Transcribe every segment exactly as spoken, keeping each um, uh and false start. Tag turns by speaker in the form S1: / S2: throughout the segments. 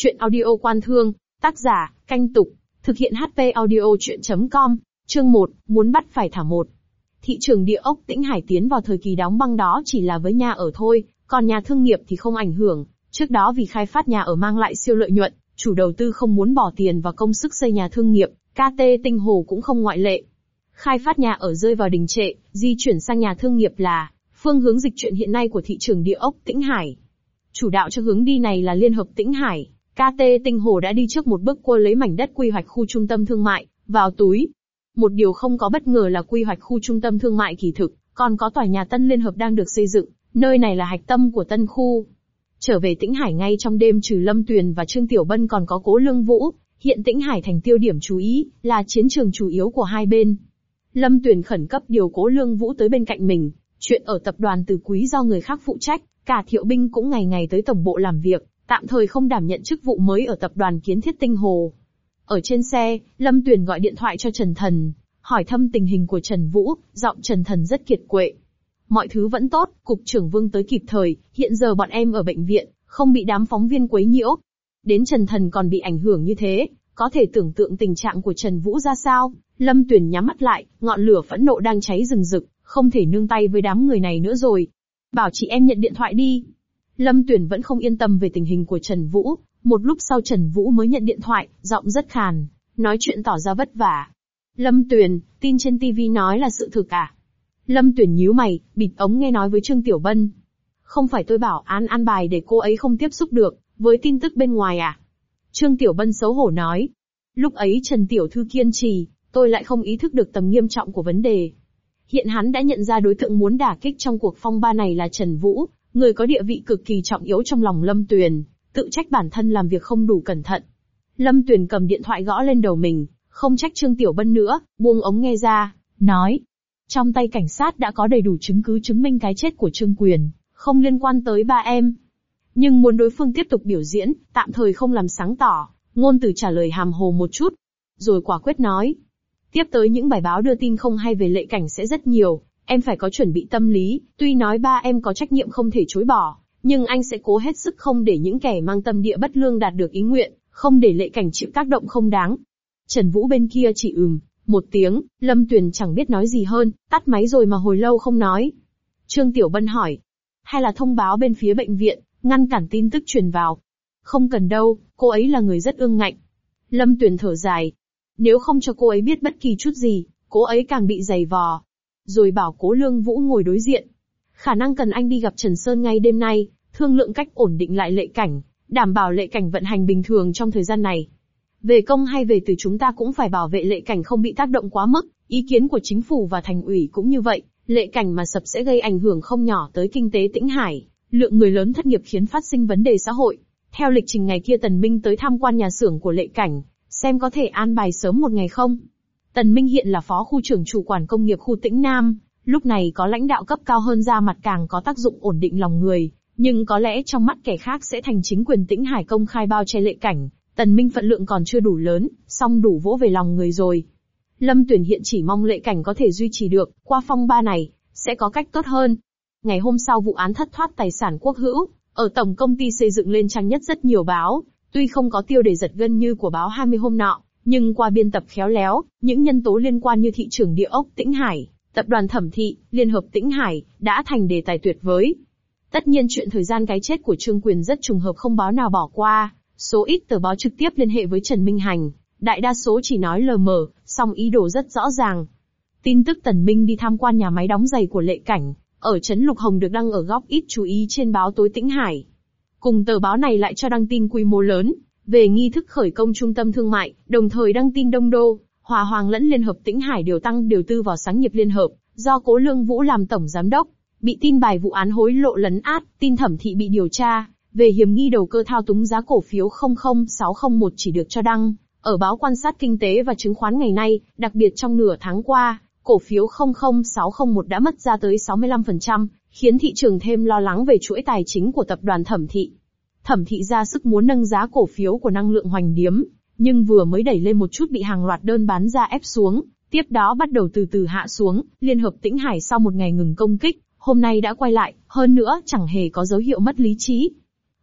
S1: Chuyện audio Quan Thương, tác giả, Canh Tục, thực hiện hát pê audio chuyện chấm com, chương một, muốn bắt phải thả một. Thị trường địa ốc Tĩnh Hải tiến vào thời kỳ đóng băng đó chỉ là với nhà ở thôi, còn nhà thương nghiệp thì không ảnh hưởng. Trước đó vì khai phát nhà ở mang lại siêu lợi nhuận, chủ đầu tư không muốn bỏ tiền và công sức xây nhà thương nghiệp, ca tê Tinh Hồ cũng không ngoại lệ. Khai phát nhà ở rơi vào đình trệ, di chuyển sang nhà thương nghiệp là phương hướng dịch chuyển hiện nay của thị trường địa ốc Tĩnh Hải. Chủ đạo cho hướng đi này là Liên hợp Tĩnh Hải, ca tê Tinh Hồ đã đi trước một bước cua lấy mảnh đất quy hoạch khu trung tâm thương mại vào túi. Một điều không có bất ngờ là quy hoạch khu trung tâm thương mại kỳ thực, còn có tòa nhà Tân Liên Hợp đang được xây dựng, nơi này là hạch tâm của tân khu. Trở về Tĩnh Hải ngay trong đêm trừ Lâm Tuyền và Trương Tiểu Bân còn có Cố Lương Vũ, hiện Tĩnh Hải thành tiêu điểm chú ý, là chiến trường chủ yếu của hai bên. Lâm Tuyền khẩn cấp điều Cố Lương Vũ tới bên cạnh mình, chuyện ở tập đoàn Từ Quý do người khác phụ trách, cả Thiệu Binh cũng ngày ngày tới tổng bộ làm việc, tạm thời không đảm nhận chức vụ mới ở tập đoàn Kiến Thiết Tinh Hồ. Ở trên xe, Lâm Tuyền gọi điện thoại cho Trần Thần, hỏi thăm tình hình của Trần Vũ, giọng Trần Thần rất kiệt quệ. Mọi thứ vẫn tốt, cục trưởng Vương tới kịp thời, hiện giờ bọn em ở bệnh viện, không bị đám phóng viên quấy nhiễu. Đến Trần Thần còn bị ảnh hưởng như thế, có thể tưởng tượng tình trạng của Trần Vũ ra sao. Lâm Tuyền nhắm mắt lại, ngọn lửa phẫn nộ đang cháy rừng rực, không thể nương tay với đám người này nữa rồi. Bảo chị em nhận điện thoại đi. Lâm Tuyền vẫn không yên tâm về tình hình của Trần Vũ, một lúc sau Trần Vũ mới nhận điện thoại, giọng rất khàn, nói chuyện tỏ ra vất vả. Lâm Tuyền, tin trên ti vi nói là sự thực à? Lâm Tuyền nhíu mày, bịt ống nghe nói với Trương Tiểu Bân. Không phải tôi bảo án an bài để cô ấy không tiếp xúc được với tin tức bên ngoài à? Trương Tiểu Bân xấu hổ nói. Lúc ấy Trần Tiểu Thư kiên trì, tôi lại không ý thức được tầm nghiêm trọng của vấn đề. Hiện hắn đã nhận ra đối tượng muốn đả kích trong cuộc phong ba này là Trần Vũ, người có địa vị cực kỳ trọng yếu trong lòng Lâm Tuyền, tự trách bản thân làm việc không đủ cẩn thận. Lâm Tuyền cầm điện thoại gõ lên đầu mình, không trách Trương Tiểu Bân nữa, buông ống nghe ra, nói. Trong tay cảnh sát đã có đầy đủ chứng cứ chứng minh cái chết của Trương Quyền, không liên quan tới ba em. Nhưng muốn đối phương tiếp tục biểu diễn, tạm thời không làm sáng tỏ, ngôn từ trả lời hàm hồ một chút. Rồi quả quyết nói. Tiếp tới những bài báo đưa tin không hay về Lệ Cảnh sẽ rất nhiều, em phải có chuẩn bị tâm lý, tuy nói ba em có trách nhiệm không thể chối bỏ, nhưng anh sẽ cố hết sức không để những kẻ mang tâm địa bất lương đạt được ý nguyện, không để Lệ Cảnh chịu tác động không đáng. Trần Vũ bên kia chỉ ừm một tiếng, Lâm Tuyền chẳng biết nói gì hơn, tắt máy rồi mà hồi lâu không nói. Trương Tiểu Bân hỏi, hay là thông báo bên phía bệnh viện, ngăn cản tin tức truyền vào? Không cần đâu, cô ấy là người rất ương ngạnh. Lâm Tuyền thở dài, nếu không cho cô ấy biết bất kỳ chút gì, cô ấy càng bị giày vò. Rồi bảo Cố Lương Vũ ngồi đối diện. Khả năng cần anh đi gặp Trần Sơn ngay đêm nay, thương lượng cách ổn định lại Lệ Cảnh, đảm bảo Lệ Cảnh vận hành bình thường trong thời gian này. Về công hay về từ chúng ta cũng phải bảo vệ Lệ Cảnh không bị tác động quá mức, ý kiến của chính phủ và thành ủy cũng như vậy, Lệ Cảnh mà sập sẽ gây ảnh hưởng không nhỏ tới kinh tế Tĩnh Hải, lượng người lớn thất nghiệp khiến phát sinh vấn đề xã hội. Theo lịch trình ngày kia Tần Minh tới tham quan nhà xưởng của Lệ Cảnh, xem có thể an bài sớm một ngày không. Tần Minh hiện là phó khu trưởng chủ quản công nghiệp khu Tĩnh Nam, lúc này có lãnh đạo cấp cao hơn ra mặt càng có tác dụng ổn định lòng người, nhưng có lẽ trong mắt kẻ khác sẽ thành chính quyền Tĩnh Hải công khai bao che Lệ Cảnh. Tần Minh phận lượng còn chưa đủ lớn, song đủ vỗ về lòng người rồi. Lâm Tuyền hiện chỉ mong Lệ Cảnh có thể duy trì được, qua phong ba này, sẽ có cách tốt hơn. Ngày hôm sau vụ án thất thoát tài sản quốc hữu, ở tổng công ty xây dựng lên trang nhất rất nhiều báo, tuy không có tiêu đề giật gân như của báo hai mươi hôm nọ, nhưng qua biên tập khéo léo, những nhân tố liên quan như thị trường địa ốc Tĩnh Hải, tập đoàn Thẩm Thị, Liên hợp Tĩnh Hải, đã thành đề tài tuyệt vời. Tất nhiên chuyện thời gian cái chết của Trương Quyền rất trùng hợp không báo nào bỏ qua. Số ít tờ báo trực tiếp liên hệ với Trần Minh Hành, đại đa số chỉ nói lờ mờ, song ý đồ rất rõ ràng. Tin tức Tần Minh đi tham quan nhà máy đóng giày của Lệ Cảnh, ở trấn Lục Hồng được đăng ở góc ít chú ý trên báo tối Tĩnh Hải. Cùng tờ báo này lại cho đăng tin quy mô lớn, về nghi thức khởi công trung tâm thương mại, đồng thời đăng tin Đông Đô, Hòa Hoàng lẫn Liên hợp Tĩnh Hải đều tăng điều tư vào sáng nghiệp Liên hợp, do Cố Lương Vũ làm tổng giám đốc, bị tin bài vụ án hối lộ lấn át, tin Thẩm Thị bị điều tra. Về hiểm nghi đầu cơ thao túng giá cổ phiếu không không sáu không một chỉ được cho đăng ở báo Quan sát Kinh tế và Chứng khoán ngày nay, đặc biệt trong nửa tháng qua, cổ phiếu không không sáu không một đã mất ra tới sáu mươi lăm phần trăm, khiến thị trường thêm lo lắng về chuỗi tài chính của tập đoàn Thẩm Thị. Thẩm Thị ra sức muốn nâng giá cổ phiếu của năng lượng Hoành Điếm, nhưng vừa mới đẩy lên một chút bị hàng loạt đơn bán ra ép xuống, tiếp đó bắt đầu từ từ hạ xuống. Liên hợp Tĩnh Hải sau một ngày ngừng công kích, hôm nay đã quay lại, hơn nữa chẳng hề có dấu hiệu mất lý trí.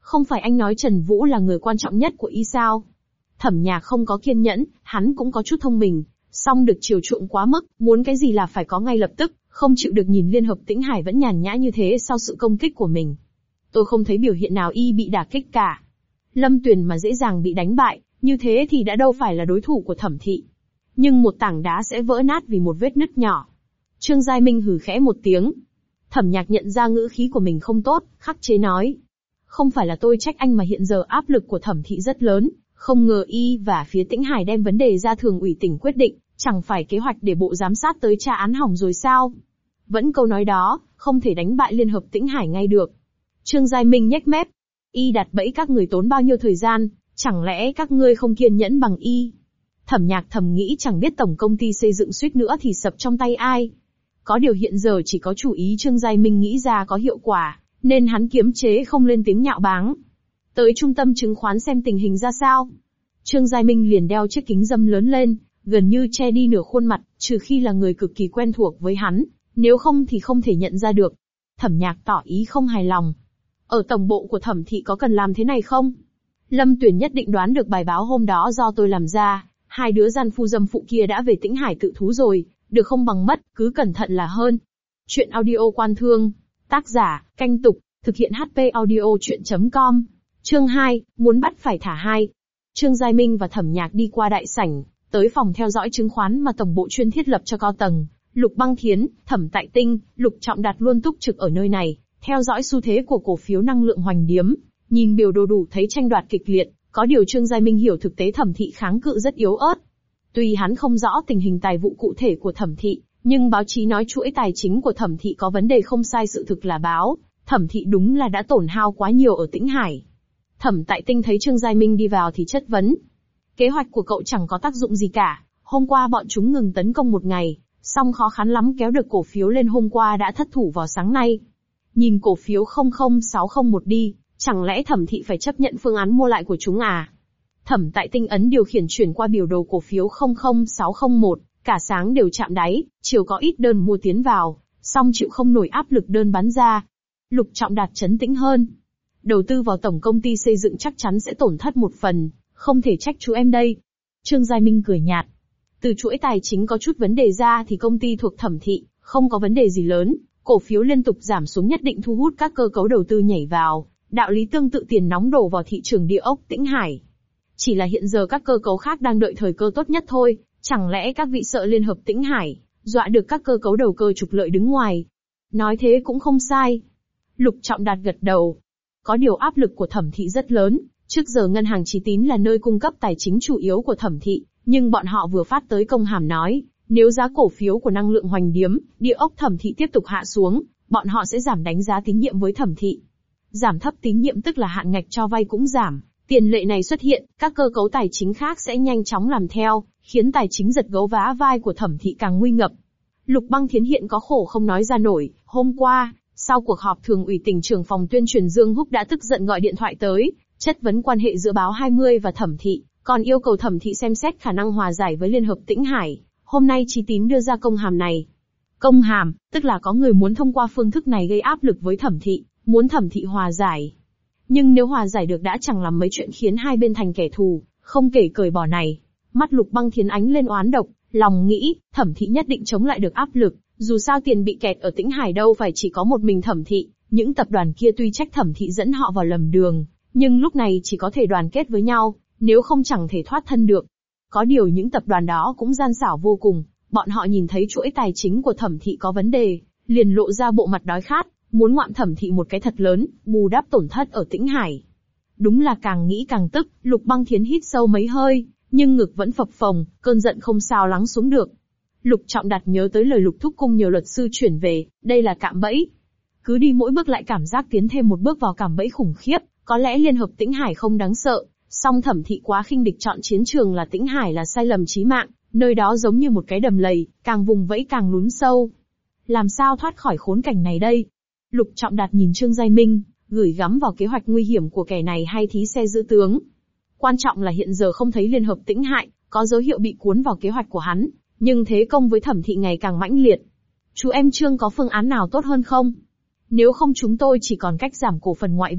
S1: Không phải anh nói Trần Vũ là người quan trọng nhất của y sao? Thẩm Nhạc không có kiên nhẫn, hắn cũng có chút thông minh, song được chiều chuộng quá mức, muốn cái gì là phải có ngay lập tức, không chịu được nhìn Liên Hợp Tĩnh Hải vẫn nhàn nhã như thế sau sự công kích của mình. Tôi không thấy biểu hiện nào y bị đả kích cả. Lâm Tuyền mà dễ dàng bị đánh bại, như thế thì đã đâu phải là đối thủ của Thẩm thị. Nhưng một tảng đá sẽ vỡ nát vì một vết nứt nhỏ. Trương Giai Minh hừ khẽ một tiếng. Thẩm Nhạc nhận ra ngữ khí của mình không tốt, khắc chế nói. Không phải là tôi trách anh mà hiện giờ áp lực của Thẩm thị rất lớn, không ngờ y và phía Tĩnh Hải đem vấn đề ra thường ủy tỉnh quyết định, chẳng phải kế hoạch để bộ giám sát tới tra án hỏng rồi sao? Vẫn câu nói đó, không thể đánh bại Liên Hợp Tĩnh Hải ngay được. Trương Giai Minh nhếch mép. Y đặt bẫy các người tốn bao nhiêu thời gian, chẳng lẽ các ngươi không kiên nhẫn bằng y? Thẩm Nhạc thầm nghĩ chẳng biết tổng công ty xây dựng suýt nữa thì sập trong tay ai. Có điều hiện giờ chỉ có chủ ý Trương Giai Minh nghĩ ra có hiệu quả, nên hắn kiềm chế không lên tiếng nhạo báng. Tới trung tâm chứng khoán xem tình hình ra sao. Trương Giai Minh liền đeo chiếc kính râm lớn lên, gần như che đi nửa khuôn mặt, trừ khi là người cực kỳ quen thuộc với hắn, nếu không thì không thể nhận ra được. Thẩm Nhạc tỏ ý không hài lòng. Ở tổng bộ của Thẩm thị có cần làm thế này không? Lâm Tuyền nhất định đoán được bài báo hôm đó do tôi làm ra, hai đứa gian phu dâm phụ kia đã về Tĩnh Hải tự thú rồi, được không bằng mất, cứ cẩn thận là hơn. Chuyện audio Quan Thương, tác giả, Canh Tục, thực hiện hát pê audio chuyện chấm com. Chương hai, muốn bắt phải thả hai. Trương Giai Minh và Thẩm Nhạc đi qua đại sảnh, tới phòng theo dõi chứng khoán mà tổng bộ chuyên thiết lập cho cao tầng. Lục Băng Thiến, Thẩm Tại Tinh, Lục Trọng Đạt luôn túc trực ở nơi này, theo dõi xu thế của cổ phiếu năng lượng hoành điếm, nhìn biểu đồ đủ thấy tranh đoạt kịch liệt, có điều Trương Giai Minh hiểu thực tế Thẩm thị kháng cự rất yếu ớt. Tuy hắn không rõ tình hình tài vụ cụ thể của Thẩm thị, nhưng báo chí nói chuỗi tài chính của Thẩm thị có vấn đề không sai sự thực là báo, Thẩm thị đúng là đã tổn hao quá nhiều ở Tĩnh Hải. Thẩm Tại Tinh thấy Trương Giai Minh đi vào thì chất vấn. Kế hoạch của cậu chẳng có tác dụng gì cả, hôm qua bọn chúng ngừng tấn công một ngày, song khó khăn lắm kéo được cổ phiếu lên hôm qua đã thất thủ vào sáng nay. Nhìn cổ phiếu không không sáu không một đi, chẳng lẽ Thẩm thị phải chấp nhận phương án mua lại của chúng à? Thẩm Tại Tinh ấn điều khiển chuyển qua biểu đồ cổ phiếu không không sáu không một, cả sáng đều chạm đáy, chiều có ít đơn mua tiến vào, song chịu không nổi áp lực đơn bán ra. Lục Trọng Đạt trấn tĩnh hơn. Đầu tư vào tổng công ty xây dựng chắc chắn sẽ tổn thất một phần, không thể trách chú em đây. Trương Giai Minh cười nhạt. Từ chuỗi tài chính có chút vấn đề ra thì công ty thuộc Thẩm thị, không có vấn đề gì lớn, cổ phiếu liên tục giảm xuống nhất định thu hút các cơ cấu đầu tư nhảy vào, đạo lý tương tự tiền nóng đổ vào thị trường địa ốc Tĩnh Hải. Chỉ là hiện giờ các cơ cấu khác đang đợi thời cơ tốt nhất thôi, chẳng lẽ các vị sợ Liên Hợp Tĩnh Hải, dọa được các cơ cấu đầu cơ trục lợi đứng ngoài. Nói thế cũng không sai. Lục Trọng Đạt gật đầu. Có điều áp lực của Thẩm thị rất lớn, trước giờ ngân hàng Chí Tín là nơi cung cấp tài chính chủ yếu của Thẩm thị, nhưng bọn họ vừa phát tới công hàm nói, nếu giá cổ phiếu của năng lượng hoành điếm, địa ốc Thẩm thị tiếp tục hạ xuống, bọn họ sẽ giảm đánh giá tín nhiệm với Thẩm thị. Giảm thấp tín nhiệm tức là hạn ngạch cho vay cũng giảm, tiền lệ này xuất hiện, các cơ cấu tài chính khác sẽ nhanh chóng làm theo, khiến tài chính giật gấu vá vai của Thẩm thị càng nguy ngập. Lục Băng Thiến hiện có khổ không nói ra nổi, hôm qua, sau cuộc họp thường ủy tỉnh trưởng phòng tuyên truyền Dương Húc đã tức giận gọi điện thoại tới, chất vấn quan hệ giữa báo hai mươi và Thẩm thị, còn yêu cầu Thẩm thị xem xét khả năng hòa giải với Liên Hợp Tĩnh Hải. Hôm nay Chí Tín đưa ra công hàm này. Công hàm, tức là có người muốn thông qua phương thức này gây áp lực với Thẩm thị, muốn Thẩm thị hòa giải. Nhưng nếu hòa giải được đã chẳng làm mấy chuyện khiến hai bên thành kẻ thù, không kể cởi bỏ này. Mắt Lục Băng Thiến ánh lên oán độc, lòng nghĩ, Thẩm thị nhất định chống lại được áp lực, dù sao tiền bị kẹt ở Tĩnh Hải đâu phải chỉ có một mình Thẩm thị, những tập đoàn kia tuy trách Thẩm thị dẫn họ vào lầm đường, nhưng lúc này chỉ có thể đoàn kết với nhau, nếu không chẳng thể thoát thân được. Có điều những tập đoàn đó cũng gian xảo vô cùng, bọn họ nhìn thấy chuỗi tài chính của Thẩm thị có vấn đề, liền lộ ra bộ mặt đói khát, muốn ngoạm Thẩm thị một cái thật lớn, bù đắp tổn thất ở Tĩnh Hải. Đúng là càng nghĩ càng tức, Lục Băng Thiến hít sâu mấy hơi, nhưng ngực vẫn phập phồng, cơn giận không sao lắng xuống được. Lục Trọng Đạt nhớ tới lời Lục Thúc Cung nhiều luật sư chuyển về, đây là cạm bẫy. Cứ đi mỗi bước lại cảm giác tiến thêm một bước vào cạm bẫy khủng khiếp, có lẽ Liên Hợp Tĩnh Hải không đáng sợ, song Thẩm thị quá khinh địch chọn chiến trường là Tĩnh Hải là sai lầm chí mạng, nơi đó giống như một cái đầm lầy, càng vùng vẫy càng lún sâu. Làm sao thoát khỏi khốn cảnh này đây? Lục Trọng Đạt nhìn Trương Giai Minh, gửi gắm vào kế hoạch nguy hiểm của kẻ này hay thí xe giữ tướng. Quan trọng là hiện giờ không thấy Liên Hợp Tĩnh Hải có dấu hiệu bị cuốn vào kế hoạch của hắn, nhưng thế công với Thẩm thị ngày càng mãnh liệt. Chú em Trương có phương án nào tốt hơn không? Nếu không chúng tôi chỉ còn cách giảm cổ phần ngoại vi,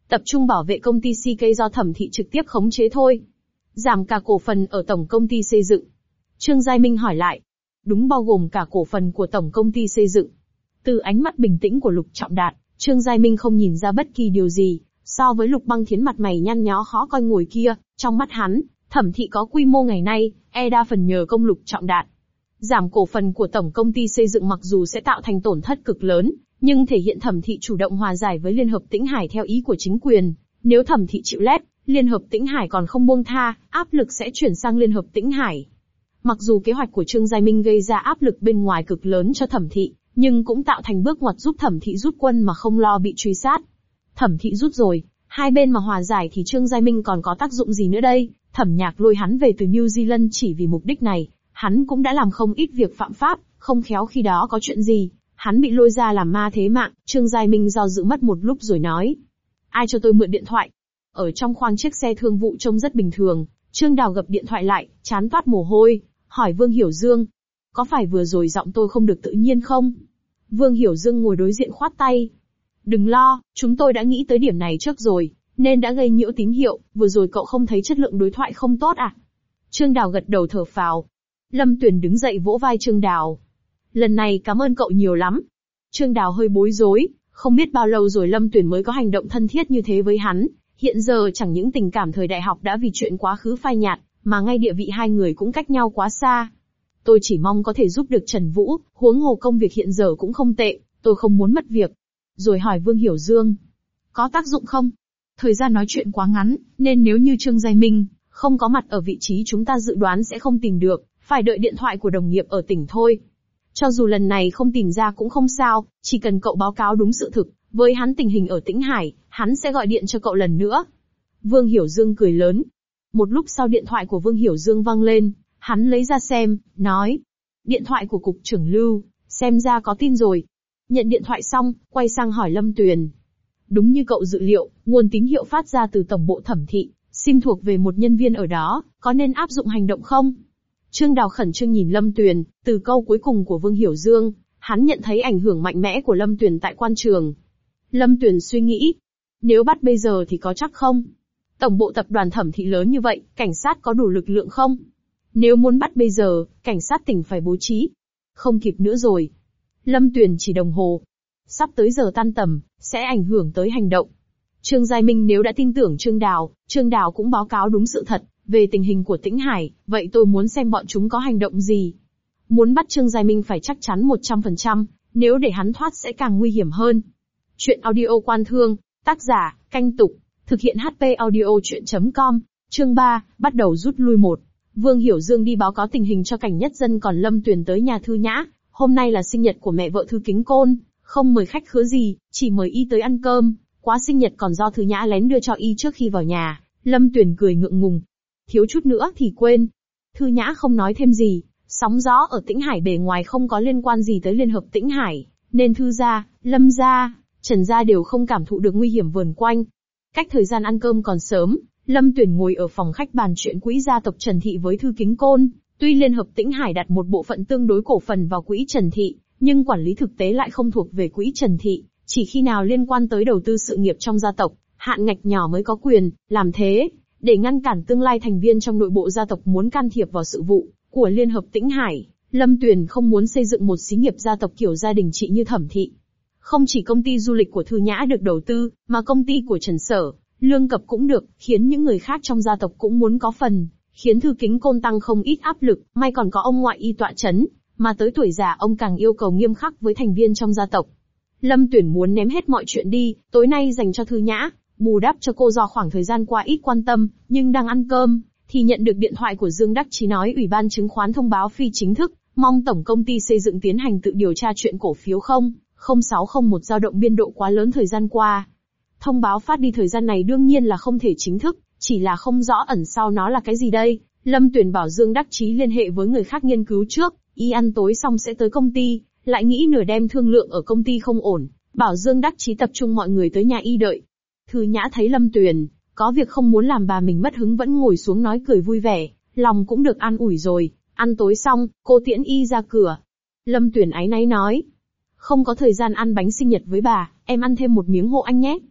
S1: Tập trung bảo vệ công ty xê ca do Thẩm Thị trực tiếp khống chế thôi. Giảm cả cổ phần ở tổng công ty xây dựng. Trương Giai Minh hỏi lại. Đúng, bao gồm cả cổ phần của tổng công ty xây dựng. Từ ánh mắt bình tĩnh của Lục Trọng Đạt, Trương Giai Minh không nhìn ra bất kỳ điều gì. So với Lục Băng Thiến mặt mày nhăn nhó khó coi ngồi kia, trong mắt hắn, Thẩm Thị có quy mô ngày nay, e đa phần nhờ công Lục Trọng Đạt. Giảm cổ phần của tổng công ty xây dựng mặc dù sẽ tạo thành tổn thất cực lớn, nhưng thể hiện Thẩm Thị chủ động hòa giải với Liên hợp Tĩnh Hải theo ý của chính quyền. Nếu Thẩm Thị chịu lép, Liên hợp Tĩnh Hải còn không buông tha, áp lực sẽ chuyển sang Liên hợp Tĩnh Hải. Mặc dù kế hoạch của Trương Giai Minh gây ra áp lực bên ngoài cực lớn cho Thẩm Thị, nhưng cũng tạo thành bước ngoặt giúp Thẩm Thị rút quân mà không lo bị truy sát. Thẩm Thị rút rồi, hai bên mà hòa giải thì Trương Giai Minh còn có tác dụng gì nữa đây? Thẩm Nhạc lôi hắn về từ New Zealand chỉ vì mục đích này, hắn cũng đã làm không ít việc phạm pháp, không khéo khi đó có chuyện gì, hắn bị lôi ra làm ma thế mạng. Trương Giai Minh do dự mất một lúc rồi nói. Ai cho tôi mượn điện thoại? Ở trong khoang chiếc xe thương vụ trông rất bình thường, Trương Đào gập điện thoại lại, chán toát mồ hôi, hỏi Vương Hiểu Dương. Có phải vừa rồi giọng tôi không được tự nhiên không? Vương Hiểu Dương ngồi đối diện khoát tay. Đừng lo, chúng tôi đã nghĩ tới điểm này trước rồi, nên đã gây nhiễu tín hiệu, vừa rồi cậu không thấy chất lượng đối thoại không tốt à? Trương Đào gật đầu thở phào. Lâm Tuyền đứng dậy vỗ vai Trương Đào. Lần này cảm ơn cậu nhiều lắm. Trương Đào hơi bối rối, không biết bao lâu rồi Lâm Tuyền mới có hành động thân thiết như thế với hắn. Hiện giờ chẳng những tình cảm thời đại học đã vì chuyện quá khứ phai nhạt, mà ngay địa vị hai người cũng cách nhau quá xa. Tôi chỉ mong có thể giúp được Trần Vũ, huống hồ công việc hiện giờ cũng không tệ, tôi không muốn mất việc. Rồi hỏi Vương Hiểu Dương. Có tác dụng không? Thời gian nói chuyện quá ngắn, nên nếu như Trương Giai Minh không có mặt ở vị trí chúng ta dự đoán sẽ không tìm được, phải đợi điện thoại của đồng nghiệp ở tỉnh thôi. Cho dù lần này không tìm ra cũng không sao, chỉ cần cậu báo cáo đúng sự thực, với hắn tình hình ở Tĩnh Hải, hắn sẽ gọi điện cho cậu lần nữa. Vương Hiểu Dương cười lớn. Một lúc sau điện thoại của Vương Hiểu Dương vang lên, hắn lấy ra xem, nói. Điện thoại của cục trưởng Lưu, xem ra có tin rồi. Nhận điện thoại xong, quay sang hỏi Lâm Tuyền. Đúng như cậu dự liệu, nguồn tín hiệu phát ra từ tổng bộ Thẩm Thị, sim thuộc về một nhân viên ở đó, có nên áp dụng hành động không? Trương Đào khẩn trương nhìn Lâm Tuyền, từ câu cuối cùng của Vương Hiểu Dương, hắn nhận thấy ảnh hưởng mạnh mẽ của Lâm Tuyền tại quan trường. Lâm Tuyền suy nghĩ, nếu bắt bây giờ thì có chắc không? Tổng bộ tập đoàn Thẩm Thị lớn như vậy, cảnh sát có đủ lực lượng không? Nếu muốn bắt bây giờ, cảnh sát tỉnh phải bố trí. Không kịp nữa rồi. Lâm Tuyền chỉ đồng hồ. Sắp tới giờ tan tầm, sẽ ảnh hưởng tới hành động. Trương Giai Minh nếu đã tin tưởng Trương Đào, Trương Đào cũng báo cáo đúng sự thật về tình hình của Tĩnh Hải, vậy tôi muốn xem bọn chúng có hành động gì. Muốn bắt Trương Giai Minh phải chắc chắn một trăm phần trăm, nếu để hắn thoát sẽ càng nguy hiểm hơn. Chuyện audio Quan Thương, tác giả, Canh Tục, thực hiện hát pê audio chuyện chấm com, chương ba, bắt đầu rút lui một. Vương Hiểu Dương đi báo cáo tình hình cho Cảnh Nhất Dân còn Lâm Tuyền tới nhà Thư Nhã, hôm nay là sinh nhật của mẹ vợ Thư Kính Côn, không mời khách khứa gì, chỉ mời y tới ăn cơm, quá sinh nhật còn do Thư Nhã lén đưa cho y trước khi vào nhà. Lâm Tuyền cười ngượng ngùng. Thiếu chút nữa thì quên. Thư Nhã không nói thêm gì, sóng gió ở Tĩnh Hải bề ngoài không có liên quan gì tới Liên hợp Tĩnh Hải, nên Thư gia, Lâm gia, Trần gia đều không cảm thụ được nguy hiểm vờn quanh. Cách thời gian ăn cơm còn sớm, Lâm Tuyền ngồi ở phòng khách bàn chuyện quỹ gia tộc Trần Thị với Thư Kính Côn. Tuy Liên hợp Tĩnh Hải đặt một bộ phận tương đối cổ phần vào quỹ Trần Thị, nhưng quản lý thực tế lại không thuộc về quỹ Trần Thị, chỉ khi nào liên quan tới đầu tư sự nghiệp trong gia tộc, hạn ngạch nhỏ mới có quyền làm thế, để ngăn cản tương lai thành viên trong nội bộ gia tộc muốn can thiệp vào sự vụ của Liên hợp Tĩnh Hải. Lâm Tuyền không muốn xây dựng một xí nghiệp gia tộc kiểu gia đình trị như Thẩm Thị. Không chỉ công ty du lịch của Thư Nhã được đầu tư, mà công ty của Trần Sở, Lương Cập cũng được, khiến những người khác trong gia tộc cũng muốn có phần, khiến Thư Kính Côn tăng không ít áp lực, may còn có ông ngoại y tọa chấn, mà tới tuổi già ông càng yêu cầu nghiêm khắc với thành viên trong gia tộc. Lâm Tuyển muốn ném hết mọi chuyện đi, tối nay dành cho Thư Nhã, bù đắp cho cô do khoảng thời gian qua ít quan tâm, nhưng đang ăn cơm, thì nhận được điện thoại của Dương Đắc Chí nói Ủy ban chứng khoán thông báo phi chính thức, mong tổng công ty xây dựng tiến hành tự điều tra chuyện cổ phiếu không không sáu không một dao động biên độ quá lớn thời gian qua. Thông báo phát đi thời gian này đương nhiên là không thể chính thức, chỉ là không rõ ẩn sau nó là cái gì đây. Lâm Tuyển bảo Dương Đắc Chí liên hệ với người khác nghiên cứu trước, y ăn tối xong sẽ tới công ty, lại nghĩ nửa đêm thương lượng ở công ty không ổn, bảo Dương Đắc Chí tập trung mọi người tới nhà y đợi. Thư Nhã thấy Lâm Tuyền có việc không muốn làm bà mình mất hứng vẫn ngồi xuống nói cười vui vẻ, lòng cũng được an ủi rồi. Ăn tối xong, cô tiễn y ra cửa. Lâm Tuyền áy náy nói, không có thời gian ăn bánh sinh nhật với bà, em ăn thêm một miếng hộ anh nhé.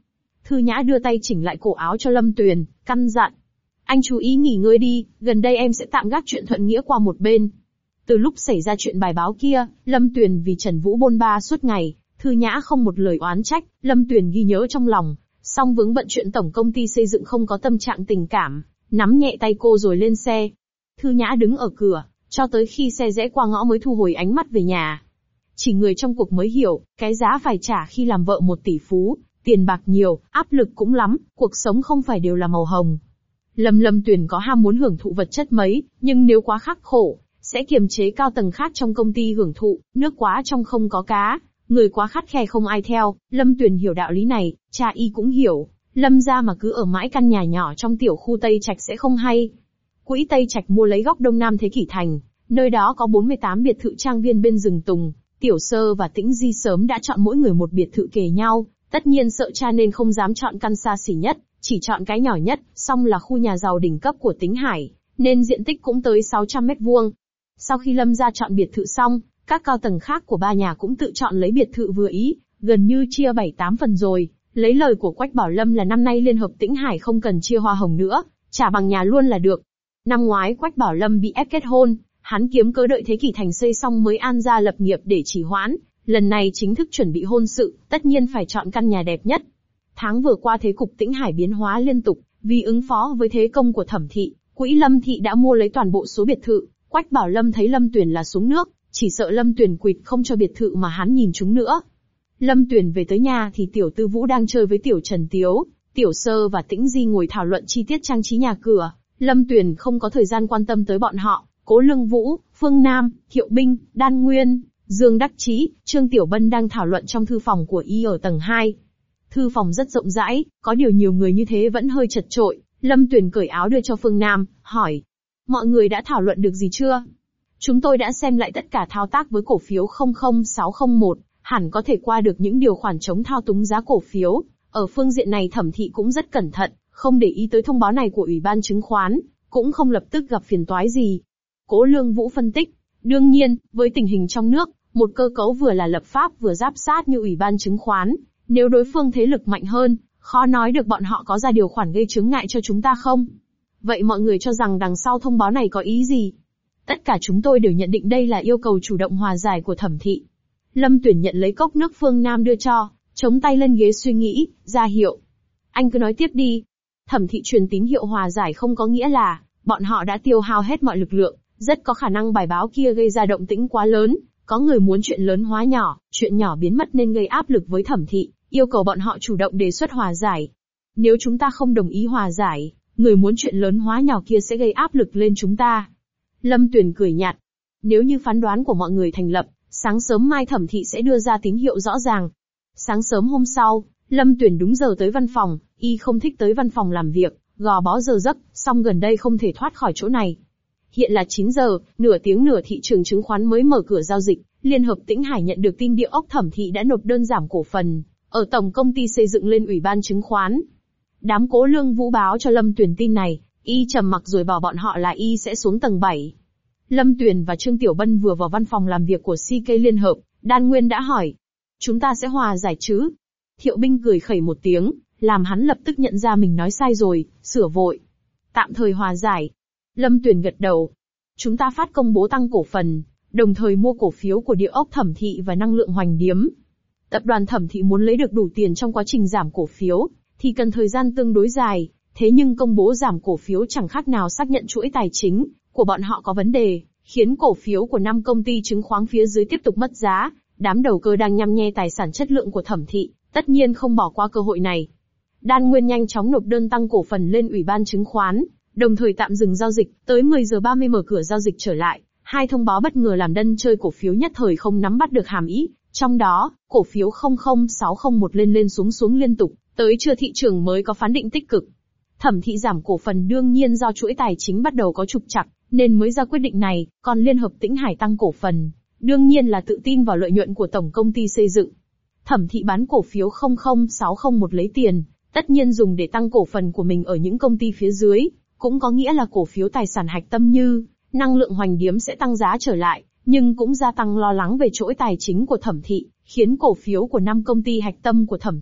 S1: Thư Nhã đưa tay chỉnh lại cổ áo cho Lâm Tuyền, căn dặn. Anh chú ý nghỉ ngơi đi, gần đây em sẽ tạm gác chuyện thuận nghĩa qua một bên. Từ lúc xảy ra chuyện bài báo kia, Lâm Tuyền vì Trần Vũ bôn ba suốt ngày, Thư Nhã không một lời oán trách, Lâm Tuyền ghi nhớ trong lòng, song vướng bận chuyện tổng công ty xây dựng không có tâm trạng tình cảm, nắm nhẹ tay cô rồi lên xe. Thư Nhã đứng ở cửa, cho tới khi xe rẽ qua ngõ mới thu hồi ánh mắt về nhà. Chỉ người trong cuộc mới hiểu, cái giá phải trả khi làm vợ một tỷ phú, tiền bạc nhiều, áp lực cũng lắm, cuộc sống không phải đều là màu hồng. Lâm Lâm Tuyền có ham muốn hưởng thụ vật chất mấy, nhưng nếu quá khắc khổ, sẽ kiềm chế cao tầng khác trong công ty hưởng thụ, nước quá trong không có cá, người quá khắt khe không ai theo. Lâm Tuyền hiểu đạo lý này, cha y cũng hiểu, Lâm gia mà cứ ở mãi căn nhà nhỏ trong tiểu khu Tây Trạch sẽ không hay. Quỹ Tây Trạch mua lấy góc đông nam thế kỷ thành, nơi đó có bốn mươi tám biệt thự trang viên bên rừng tùng, Tiểu Sơ và Tĩnh Di sớm đã chọn mỗi người một biệt thự kề nhau, tất nhiên sợ cha nên không dám chọn căn xa xỉ nhất, chỉ chọn cái nhỏ nhất, song là khu nhà giàu đỉnh cấp của Tĩnh Hải, nên diện tích cũng tới sáu trăm mét vuông. Sau khi Lâm gia chọn biệt thự xong, các cao tầng khác của ba nhà cũng tự chọn lấy biệt thự vừa ý, gần như chia bảy tám phần rồi. Lấy lời của Quách Bảo Lâm là năm nay Liên hợp Tĩnh Hải không cần chia hoa hồng nữa, trả bằng nhà luôn là được. Năm ngoái Quách Bảo Lâm bị ép kết hôn, hắn kiếm cớ đợi thế kỷ thành xây xong mới an gia lập nghiệp để trì hoãn, lần này chính thức chuẩn bị hôn sự, tất nhiên phải chọn căn nhà đẹp nhất. Tháng vừa qua thế cục Tĩnh Hải biến hóa liên tục, vì ứng phó với thế công của Thẩm thị, Quỹ Lâm thị đã mua lấy toàn bộ số biệt thự. Quách Bảo Lâm thấy Lâm Tuyền là xuống nước, chỉ sợ Lâm Tuyền quỵt không cho biệt thự mà hắn nhìn chúng nữa. Lâm Tuyền về tới nhà thì Tiểu Tư Vũ đang chơi với Tiểu Trần Tiếu, Tiểu Sơ và Tĩnh Di ngồi thảo luận chi tiết trang trí nhà cửa. Lâm Tuyền không có thời gian quan tâm tới bọn họ. Cố Lương Vũ, Phương Nam, Thiệu Binh, Đan Nguyên, Dương Đắc Chí, Trương Tiểu Bân đang thảo luận trong thư phòng của y ở tầng hai. Thư phòng rất rộng rãi, có điều nhiều người như thế vẫn hơi chật chội. Lâm Tuyền cởi áo đưa cho Phương Nam, hỏi. Mọi người đã thảo luận được gì chưa? Chúng tôi đã xem lại tất cả thao tác với cổ phiếu không không sáu không một, hẳn có thể qua được những điều khoản chống thao túng giá cổ phiếu. Ở phương diện này Thẩm thị cũng rất cẩn thận, không để ý tới thông báo này của Ủy ban chứng khoán, cũng không lập tức gặp phiền toái gì. Cố Lương Vũ phân tích, đương nhiên, với tình hình trong nước, một cơ cấu vừa là lập pháp vừa giáp sát như Ủy ban chứng khoán, nếu đối phương thế lực mạnh hơn, khó nói được bọn họ có ra điều khoản gây chướng ngại cho chúng ta không. Vậy mọi người cho rằng đằng sau thông báo này có ý gì? Tất cả chúng tôi đều nhận định đây là yêu cầu chủ động hòa giải của Thẩm thị. Lâm Tuyển nhận lấy cốc nước Phương Nam đưa cho, chống tay lên ghế suy nghĩ, ra hiệu. Anh cứ nói tiếp đi. Thẩm thị truyền tín hiệu hòa giải không có nghĩa là, bọn họ đã tiêu hao hết mọi lực lượng, rất có khả năng bài báo kia gây ra động tĩnh quá lớn, có người muốn chuyện lớn hóa nhỏ, chuyện nhỏ biến mất nên gây áp lực với Thẩm thị, yêu cầu bọn họ chủ động đề xuất hòa giải. Nếu chúng ta không đồng ý hòa giải, người muốn chuyện lớn hóa nhỏ kia sẽ gây áp lực lên chúng ta. Lâm Tuyền cười nhạt. Nếu như phán đoán của mọi người thành lập, sáng sớm mai Thẩm thị sẽ đưa ra tín hiệu rõ ràng. Sáng sớm hôm sau, Lâm Tuyền đúng giờ tới văn phòng, y không thích tới văn phòng làm việc, gò bó giờ giấc, song gần đây không thể thoát khỏi chỗ này. Hiện là chín giờ, nửa tiếng nữa thị trường chứng khoán mới mở cửa giao dịch, Liên hợp Tĩnh Hải nhận được tin địa ốc Thẩm thị đã nộp đơn giảm cổ phần, ở tổng công ty xây dựng lên Ủy ban chứng khoán. Đám Cố Lương Vũ báo cho Lâm Tuyền tin này, y trầm mặc rồi bảo bọn họ là y sẽ xuống tầng bảy. Lâm Tuyền và Trương Tiểu Bân vừa vào văn phòng làm việc của xê ca Liên hợp, Đan Nguyên đã hỏi. Chúng ta sẽ hòa giải chứ? Thiệu Binh cười khẩy một tiếng, làm hắn lập tức nhận ra mình nói sai rồi, sửa vội. Tạm thời hòa giải. Lâm Tuyền gật đầu. Chúng ta phát công bố tăng cổ phần, đồng thời mua cổ phiếu của địa ốc Thẩm thị và năng lượng Hoành Điếm. Tập đoàn Thẩm thị muốn lấy được đủ tiền trong quá trình giảm cổ phiếu, thì cần thời gian tương đối dài, thế nhưng công bố giảm cổ phiếu chẳng khác nào xác nhận chuỗi tài chính của bọn họ có vấn đề, khiến cổ phiếu của năm công ty chứng khoán phía dưới tiếp tục mất giá. Đám đầu cơ đang nhăm nhe tài sản chất lượng của Thẩm thị, tất nhiên không bỏ qua cơ hội này. Đan Nguyên nhanh chóng nộp đơn tăng cổ phần lên Ủy ban chứng khoán, đồng thời tạm dừng giao dịch, tới mười giờ ba mươi mở cửa giao dịch trở lại. Hai thông báo bất ngờ làm đân chơi cổ phiếu nhất thời không nắm bắt được hàm ý, trong đó, cổ phiếu không không sáu không một lên lên xuống xuống liên tục, tới trưa thị trường mới có phán định tích cực. Thẩm thị giảm cổ phần đương nhiên do chuỗi tài chính bắt đầu có trục trặc, nên mới ra quyết định này, còn Liên hợp Tĩnh Hải tăng cổ phần, đương nhiên là tự tin vào lợi nhuận của tổng công ty xây dựng. Thẩm thị bán cổ phiếu không không sáu không một lấy tiền, tất nhiên dùng để tăng cổ phần của mình ở những công ty phía dưới, cũng có nghĩa là cổ phiếu tài sản hạch tâm như năng lượng Hoành Điếm sẽ tăng giá trở lại, nhưng cũng gia tăng lo lắng về chuỗi tài chính của Thẩm thị, khiến cổ phiếu của năm công ty hạch tâm của Thẩm thị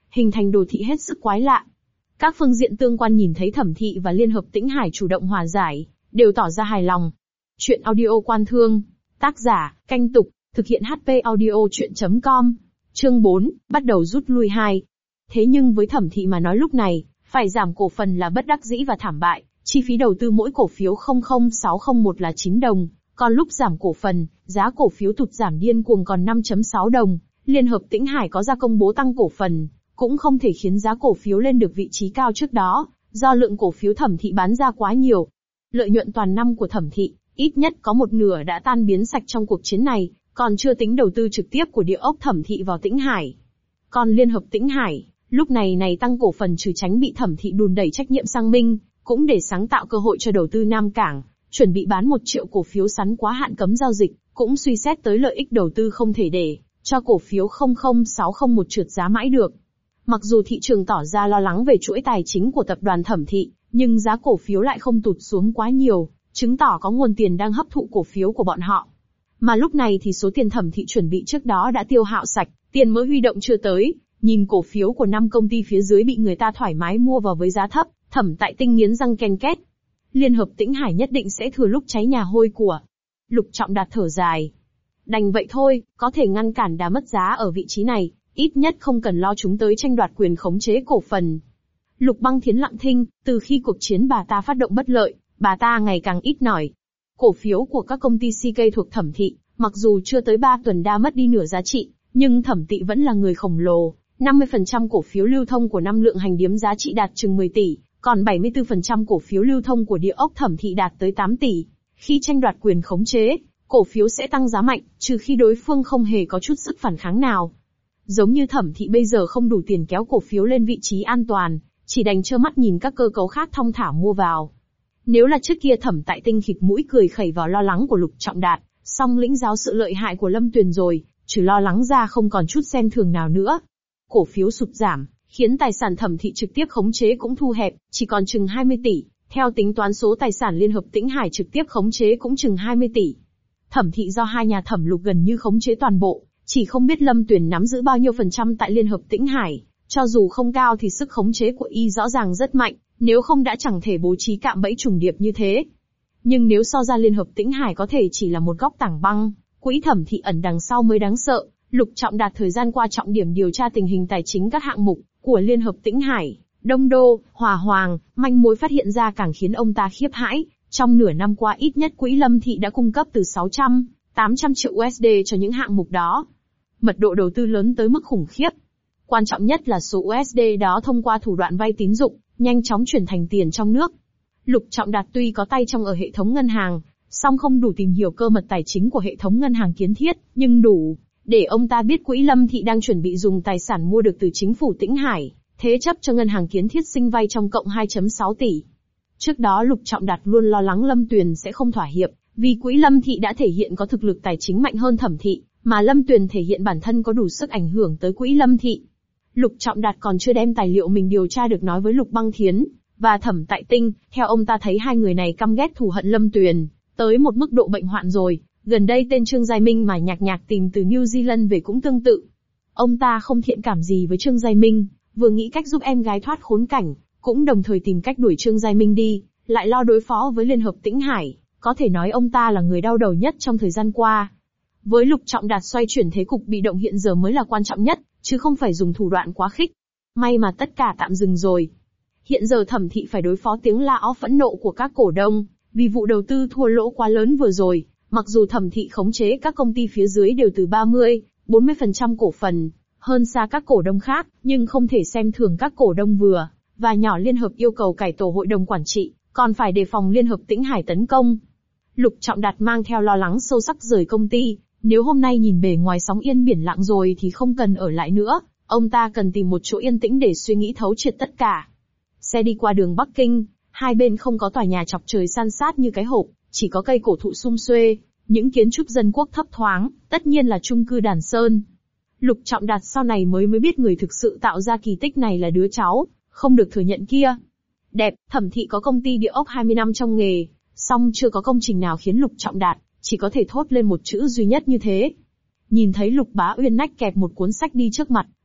S1: hình thành đồ thị hết sức quái lạ. Các phương diện tương quan nhìn thấy Thẩm Thị và Liên Hợp Tĩnh Hải chủ động hòa giải, đều tỏ ra hài lòng. Chuyện audio Quan Thương. Tác giả, Canh Tục, thực hiện hát pê audio chuyện chấm com. Chương bốn, bắt đầu rút lui hai. Thế nhưng với Thẩm Thị mà nói lúc này, phải giảm cổ phần là bất đắc dĩ và thảm bại, chi phí đầu tư mỗi cổ phiếu không không sáu không một là chín đồng, còn lúc giảm cổ phần, giá cổ phiếu tụt giảm điên cuồng còn năm phẩy sáu đồng. Liên Hợp Tĩnh Hải có ra công bố tăng cổ phần, cũng không thể khiến giá cổ phiếu lên được vị trí cao trước đó, do lượng cổ phiếu Thẩm Thị bán ra quá nhiều. Lợi nhuận toàn năm của Thẩm Thị, ít nhất có một nửa đã tan biến sạch trong cuộc chiến này, còn chưa tính đầu tư trực tiếp của địa ốc Thẩm Thị vào Tĩnh Hải. Còn Liên Hợp Tĩnh Hải, lúc này này tăng cổ phần trừ tránh bị Thẩm Thị đùn đẩy trách nhiệm sang Minh, cũng để sáng tạo cơ hội cho đầu tư Nam Cảng, chuẩn bị bán một triệu cổ phiếu sắn quá hạn cấm giao dịch, cũng suy xét tới lợi ích đầu tư không thể để cho cổ phiếu không không sáu không một trượt giá mãi được. Mặc dù thị trường tỏ ra lo lắng về chuỗi tài chính của tập đoàn Thẩm Thị, nhưng giá cổ phiếu lại không tụt xuống quá nhiều, chứng tỏ có nguồn tiền đang hấp thụ cổ phiếu của bọn họ. Mà lúc này thì số tiền Thẩm Thị chuẩn bị trước đó đã tiêu hao sạch, tiền mới huy động chưa tới, nhìn cổ phiếu của năm công ty phía dưới bị người ta thoải mái mua vào với giá thấp, Thẩm Tại Tinh nghiến răng ken két. Liên Hợp Tĩnh Hải nhất định sẽ thừa lúc cháy nhà hôi của. Lục Trọng Đạt thở dài. Đành vậy thôi, có thể ngăn cản đà mất giá ở vị trí này, ít nhất không cần lo chúng tới tranh đoạt quyền khống chế cổ phần. Lục Băng Thiến lặng thinh, từ khi cuộc chiến bà ta phát động bất lợi, bà ta ngày càng ít nói. Cổ phiếu của các công ty xê ca thuộc Thẩm Thị, mặc dù chưa tới ba tuần đã mất đi nửa giá trị, nhưng Thẩm Thị vẫn là người khổng lồ, năm mươi phần trăm cổ phiếu lưu thông của năm lượng hành điếm giá trị đạt chừng mười tỷ, còn bảy mươi tư phần trăm cổ phiếu lưu thông của địa ốc Thẩm Thị đạt tới tám tỷ. Khi tranh đoạt quyền khống chế, cổ phiếu sẽ tăng giá mạnh, trừ khi đối phương không hề có chút sức phản kháng nào. Giống như Thẩm Thị bây giờ không đủ tiền kéo cổ phiếu lên vị trí an toàn, chỉ đành trơ mắt nhìn các cơ cấu khác thong thả mua vào. Nếu là trước kia Thẩm Tại Tinh khịt mũi cười khẩy vào lo lắng của Lục Trọng Đạt, song lĩnh giáo sự lợi hại của Lâm Tuyền rồi, trừ lo lắng ra không còn chút xem thường nào nữa. Cổ phiếu sụt giảm, khiến tài sản Thẩm Thị trực tiếp khống chế cũng thu hẹp, chỉ còn chừng hai mươi tỷ, theo tính toán số tài sản Liên Hợp Tĩnh Hải trực tiếp khống chế cũng chừng hai mươi tỷ. Thẩm Thị do hai nhà Thẩm Lục gần như khống chế toàn bộ, chỉ không biết Lâm Tuyền nắm giữ bao nhiêu phần trăm tại Liên Hợp Tĩnh Hải, cho dù không cao thì sức khống chế của y rõ ràng rất mạnh, nếu không đã chẳng thể bố trí cạm bẫy trùng điệp như thế. Nhưng nếu so ra Liên Hợp Tĩnh Hải có thể chỉ là một góc tảng băng, quỹ Thẩm Thị ẩn đằng sau mới đáng sợ. Lục Trọng Đạt thời gian qua trọng điểm điều tra tình hình tài chính các hạng mục của Liên Hợp Tĩnh Hải, Đông Đô, Hòa Hoàng, manh mối phát hiện ra càng khiến ông ta khiếp hãi. Trong nửa năm qua ít nhất quỹ Lâm Thị đã cung cấp từ sáu trăm, tám trăm triệu u ét đê cho những hạng mục đó. Mật độ đầu tư lớn tới mức khủng khiếp. Quan trọng nhất là số u ét đê đó thông qua thủ đoạn vay tín dụng, nhanh chóng chuyển thành tiền trong nước. Lục Trọng Đạt tuy có tay trong ở hệ thống ngân hàng, song không đủ tìm hiểu cơ mật tài chính của hệ thống ngân hàng Kiến Thiết, nhưng đủ để ông ta biết quỹ Lâm Thị đang chuẩn bị dùng tài sản mua được từ chính phủ Tĩnh Hải, thế chấp cho ngân hàng Kiến Thiết sinh vay trong cộng hai phẩy sáu tỷ. Trước đó Lục Trọng Đạt luôn lo lắng Lâm Tuyền sẽ không thỏa hiệp, vì quỹ Lâm Thị đã thể hiện có thực lực tài chính mạnh hơn Thẩm Thị, mà Lâm Tuyền thể hiện bản thân có đủ sức ảnh hưởng tới quỹ Lâm Thị. Lục Trọng Đạt còn chưa đem tài liệu mình điều tra được nói với Lục Băng Thiến và Thẩm Tại Tinh, theo ông ta thấy hai người này căm ghét thù hận Lâm Tuyền tới một mức độ bệnh hoạn rồi. Gần đây tên Trương Giai Minh mà nhạc nhạc tìm từ New Zealand về cũng tương tự. Ông ta không thiện cảm gì với Trương Giai Minh, vừa nghĩ cách giúp em gái thoát khốn cảnh, cũng đồng thời tìm cách đuổi Trương Giai Minh đi, lại lo đối phó với Liên Hợp Tĩnh Hải. Có thể nói ông ta là người đau đầu nhất trong thời gian qua. Với Lục Trọng Đạt xoay chuyển thế cục bị động hiện giờ mới là quan trọng nhất, chứ không phải dùng thủ đoạn quá khích. May mà tất cả tạm dừng rồi. Hiện giờ Thẩm Thị phải đối phó tiếng la ó phẫn nộ của các cổ đông, vì vụ đầu tư thua lỗ quá lớn vừa rồi. Mặc dù Thẩm Thị khống chế các công ty phía dưới đều từ ba mươi, bốn mươi phần trăm cổ phần, hơn xa các cổ đông khác, nhưng không thể xem thường các cổ đông vừa và nhỏ Liên Hợp yêu cầu cải tổ hội đồng quản trị, còn phải đề phòng Liên Hợp Tĩnh Hải tấn công. Lục Trọng Đạt mang theo lo lắng sâu sắc rời công ty, nếu hôm nay nhìn bề ngoài sóng yên biển lặng rồi thì không cần ở lại nữa, ông ta cần tìm một chỗ yên tĩnh để suy nghĩ thấu triệt tất cả. Xe đi qua đường Bắc Kinh, hai bên không có tòa nhà chọc trời san sát như cái hộp, chỉ có cây cổ thụ sum xuê, những kiến trúc dân quốc thấp thoáng, tất nhiên là chung cư Đàn Sơn. Lục Trọng Đạt sau này mới mới biết người thực sự tạo ra kỳ tích này là đứa cháu, không được thừa nhận kia. Đẹp, Thẩm Thị có công ty địa ốc hai mươi năm trong nghề, song chưa có công trình nào khiến Lục Trọng Đạt chỉ có thể thốt lên một chữ duy nhất như thế. Nhìn thấy Lục Bá Uyên nách kẹp một cuốn sách đi trước mặt,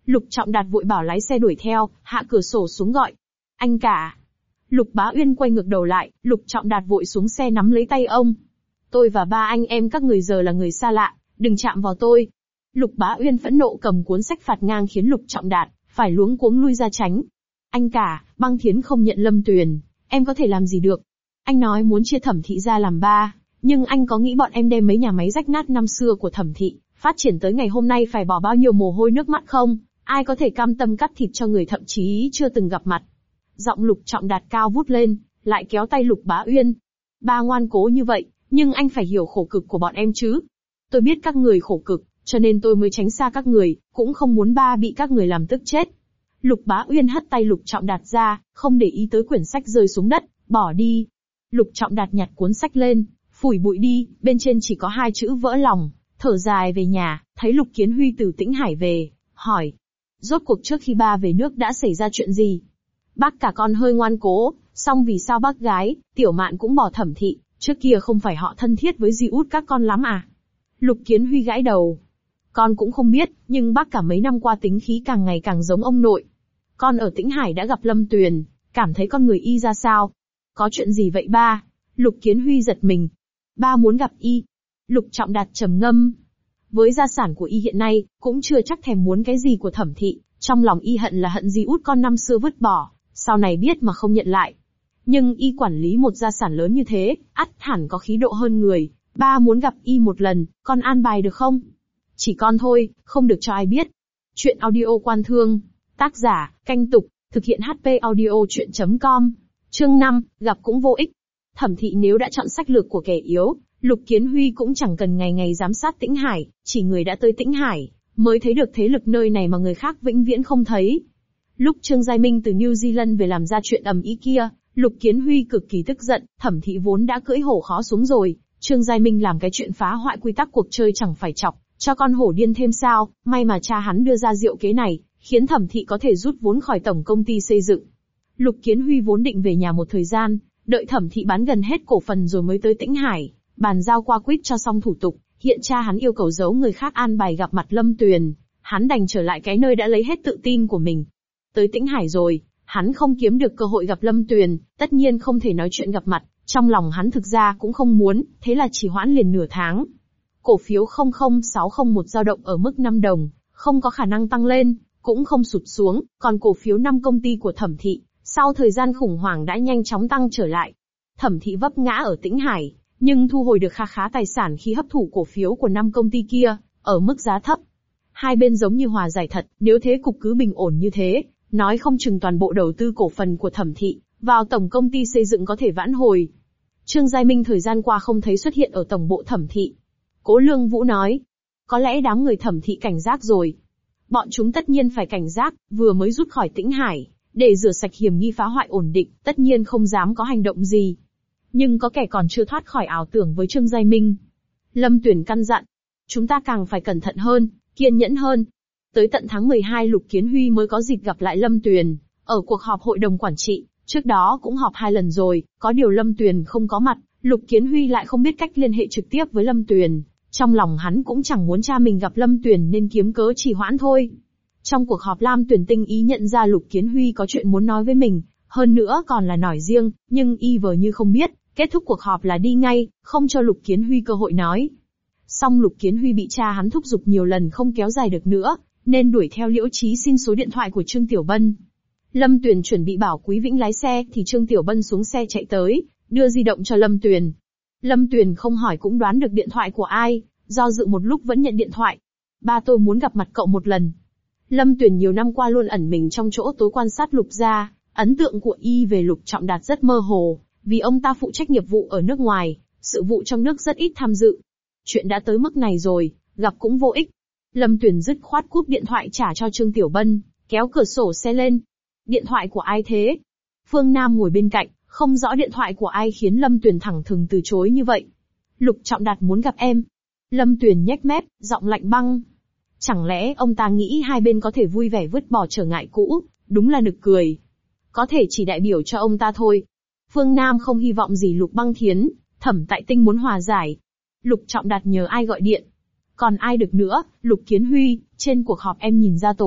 S1: Lục Trọng Đạt vội bảo lái xe đuổi theo, hạ cửa sổ xuống gọi. Anh cả. Lục Bá Uyên quay ngược đầu lại, Lục Trọng Đạt vội xuống xe nắm lấy tay ông. Tôi và ba anh em các người giờ là người xa lạ, đừng chạm vào tôi. Lục Bá Uyên phẫn nộ cầm cuốn sách phạt ngang khiến Lục Trọng Đạt phải luống cuống lui ra tránh. Anh cả, Băng Thiến không nhận Lâm Tuyền, em có thể làm gì được? Anh nói muốn chia Thẩm Thị ra làm ba, nhưng anh có nghĩ bọn em đem mấy nhà máy rách nát năm xưa của Thẩm Thị phát triển tới ngày hôm nay phải bỏ bao nhiêu mồ hôi nước mắt không? Ai có thể cam tâm cắt thịt cho người thậm chí chưa từng gặp mặt? Giọng Lục Trọng Đạt cao vút lên, lại kéo tay Lục Bá Uyên. Ba ngoan cố như vậy, nhưng anh phải hiểu khổ cực của bọn em chứ. Tôi biết các người khổ cực, cho nên tôi mới tránh xa các người, cũng không muốn ba bị các người làm tức chết. Lục Bá Uyên hất tay Lục Trọng Đạt ra, không để ý tới quyển sách rơi xuống đất, bỏ đi. Lục Trọng Đạt nhặt cuốn sách lên, phủi bụi đi, bên trên chỉ có hai chữ vỡ lòng, thở dài về nhà, thấy Lục Kiến Huy từ Tĩnh Hải về, hỏi. Rốt cuộc trước khi ba về nước đã xảy ra chuyện gì? Bác cả con hơi ngoan cố, song vì sao bác gái, Tiểu Mạn cũng bỏ Thẩm Thị, trước kia không phải họ thân thiết với dì út các con lắm à? Lục Kiến Huy gãi đầu. Con cũng không biết, nhưng bác cả mấy năm qua tính khí càng ngày càng giống ông nội. Con ở Tĩnh Hải đã gặp Lâm Tuyền, cảm thấy con người y ra sao? Có chuyện gì vậy ba? Lục Kiến Huy giật mình. Ba muốn gặp y. Lục Trọng Đạt trầm ngâm. Với gia sản của y hiện nay, cũng chưa chắc thèm muốn cái gì của Thẩm Thị, trong lòng y hận là hận dì út con năm xưa vứt bỏ, sau này biết mà không nhận lại. Nhưng y quản lý một gia sản lớn như thế, ắt hẳn có khí độ hơn người. Ba muốn gặp y một lần, con an bài được không? Chỉ con thôi, không được cho ai biết. Chuyện audio Quan Thương. Tác giả, Canh Tục, thực hiện hát pê audio chuyện chấm com. Chương năm, gặp cũng vô ích. Thẩm Thị nếu đã chọn sách lược của kẻ yếu, Lục Kiến Huy cũng chẳng cần ngày ngày giám sát Tĩnh Hải, chỉ người đã tới Tĩnh Hải, mới thấy được thế lực nơi này mà người khác vĩnh viễn không thấy. Lúc Trương Giai Minh từ New Zealand về làm ra chuyện ầm ĩ kia, Lục Kiến Huy cực kỳ tức giận, Thẩm Thị vốn đã cưỡi hổ khó xuống rồi, Trương Giai Minh làm cái chuyện phá hoại quy tắc cuộc chơi chẳng phải chọc cho con hổ điên thêm sao, may mà cha hắn đưa ra diệu kế này, khiến Thẩm Thị có thể rút vốn khỏi tổng công ty xây dựng. Lục Kiến Huy vốn định về nhà một thời gian, đợi Thẩm Thị bán gần hết cổ phần rồi mới tới Tĩnh Hải, bàn giao qua quýt cho xong thủ tục, hiện cha hắn yêu cầu giấu người khác an bài gặp mặt Lâm Tuyền, hắn đành trở lại cái nơi đã lấy hết tự tin của mình. Tới Tĩnh Hải rồi, hắn không kiếm được cơ hội gặp Lâm Tuyền, tất nhiên không thể nói chuyện gặp mặt, trong lòng hắn thực ra cũng không muốn, thế là chỉ hoãn liền nửa tháng. Cổ phiếu không không sáu không một dao động ở mức năm đồng, không có khả năng tăng lên, cũng không sụt xuống, còn cổ phiếu năm công ty của Thẩm Thị, sau thời gian khủng hoảng đã nhanh chóng tăng trở lại. Thẩm Thị vấp ngã ở Tĩnh Hải, nhưng thu hồi được kha khá tài sản khi hấp thụ cổ phiếu của năm công ty kia, ở mức giá thấp. Hai bên giống như hòa giải thật, nếu thế cục cứ bình ổn như thế, nói không chừng toàn bộ đầu tư cổ phần của Thẩm Thị vào tổng công ty xây dựng có thể vãn hồi. Trương Giai Minh thời gian qua không thấy xuất hiện ở tổng bộ Thẩm Thị. Cố Lương Vũ nói, có lẽ đám người Thẩm Thị cảnh giác rồi. Bọn chúng tất nhiên phải cảnh giác, vừa mới rút khỏi Tĩnh Hải, để rửa sạch hiểm nghi phá hoại ổn định, tất nhiên không dám có hành động gì. Nhưng có kẻ còn chưa thoát khỏi ảo tưởng với Trương Giai Minh. Lâm Tuyền căn dặn, chúng ta càng phải cẩn thận hơn, kiên nhẫn hơn. Tới tận tháng mười hai Lục Kiến Huy mới có dịp gặp lại Lâm Tuyền, ở cuộc họp hội đồng quản trị, trước đó cũng họp hai lần rồi, có điều Lâm Tuyền không có mặt, Lục Kiến Huy lại không biết cách liên hệ trực tiếp với Lâm Tuyền. Trong lòng hắn cũng chẳng muốn cha mình gặp Lâm Tuyền nên kiếm cớ trì hoãn thôi. Trong cuộc họp Lam Tuyền tinh ý nhận ra Lục Kiến Huy có chuyện muốn nói với mình, hơn nữa còn là nói riêng, nhưng y vờ như không biết, kết thúc cuộc họp là đi ngay, không cho Lục Kiến Huy cơ hội nói. Song Lục Kiến Huy bị cha hắn thúc giục nhiều lần không kéo dài được nữa, nên đuổi theo Liễu Chí xin số điện thoại của Trương Tiểu Bân. Lâm Tuyền chuẩn bị bảo Quý Vĩnh lái xe thì Trương Tiểu Bân xuống xe chạy tới, đưa di động cho Lâm Tuyền. Lâm Tuyền không hỏi cũng đoán được điện thoại của ai, do dự một lúc vẫn nhận điện thoại. Ba tôi muốn gặp mặt cậu một lần. Lâm Tuyền nhiều năm qua luôn ẩn mình trong chỗ tối quan sát Lục gia, ấn tượng của y về Lục Trọng Đạt rất mơ hồ, vì ông ta phụ trách nghiệp vụ ở nước ngoài, sự vụ trong nước rất ít tham dự. Chuyện đã tới mức này rồi, gặp cũng vô ích. Lâm Tuyền dứt khoát cúp điện thoại trả cho Trương Tiểu Bân, kéo cửa sổ xe lên. Điện thoại của ai thế? Phương Nam ngồi bên cạnh, không rõ điện thoại của ai khiến Lâm Tuyền thẳng thừng từ chối như vậy. Lục Trọng Đạt muốn gặp em. Lâm Tuyền nhếch mép, giọng lạnh băng. Chẳng lẽ ông ta nghĩ hai bên có thể vui vẻ vứt bỏ trở ngại cũ, đúng là nực cười. Có thể chỉ đại biểu cho ông ta thôi. Phương Nam không hy vọng gì Lục Băng Thiến, Thẩm Tại Tinh muốn hòa giải. Lục Trọng Đạt nhờ ai gọi điện. Còn ai được nữa, Lục Kiến Huy, trên cuộc họp em nhìn ra tồi,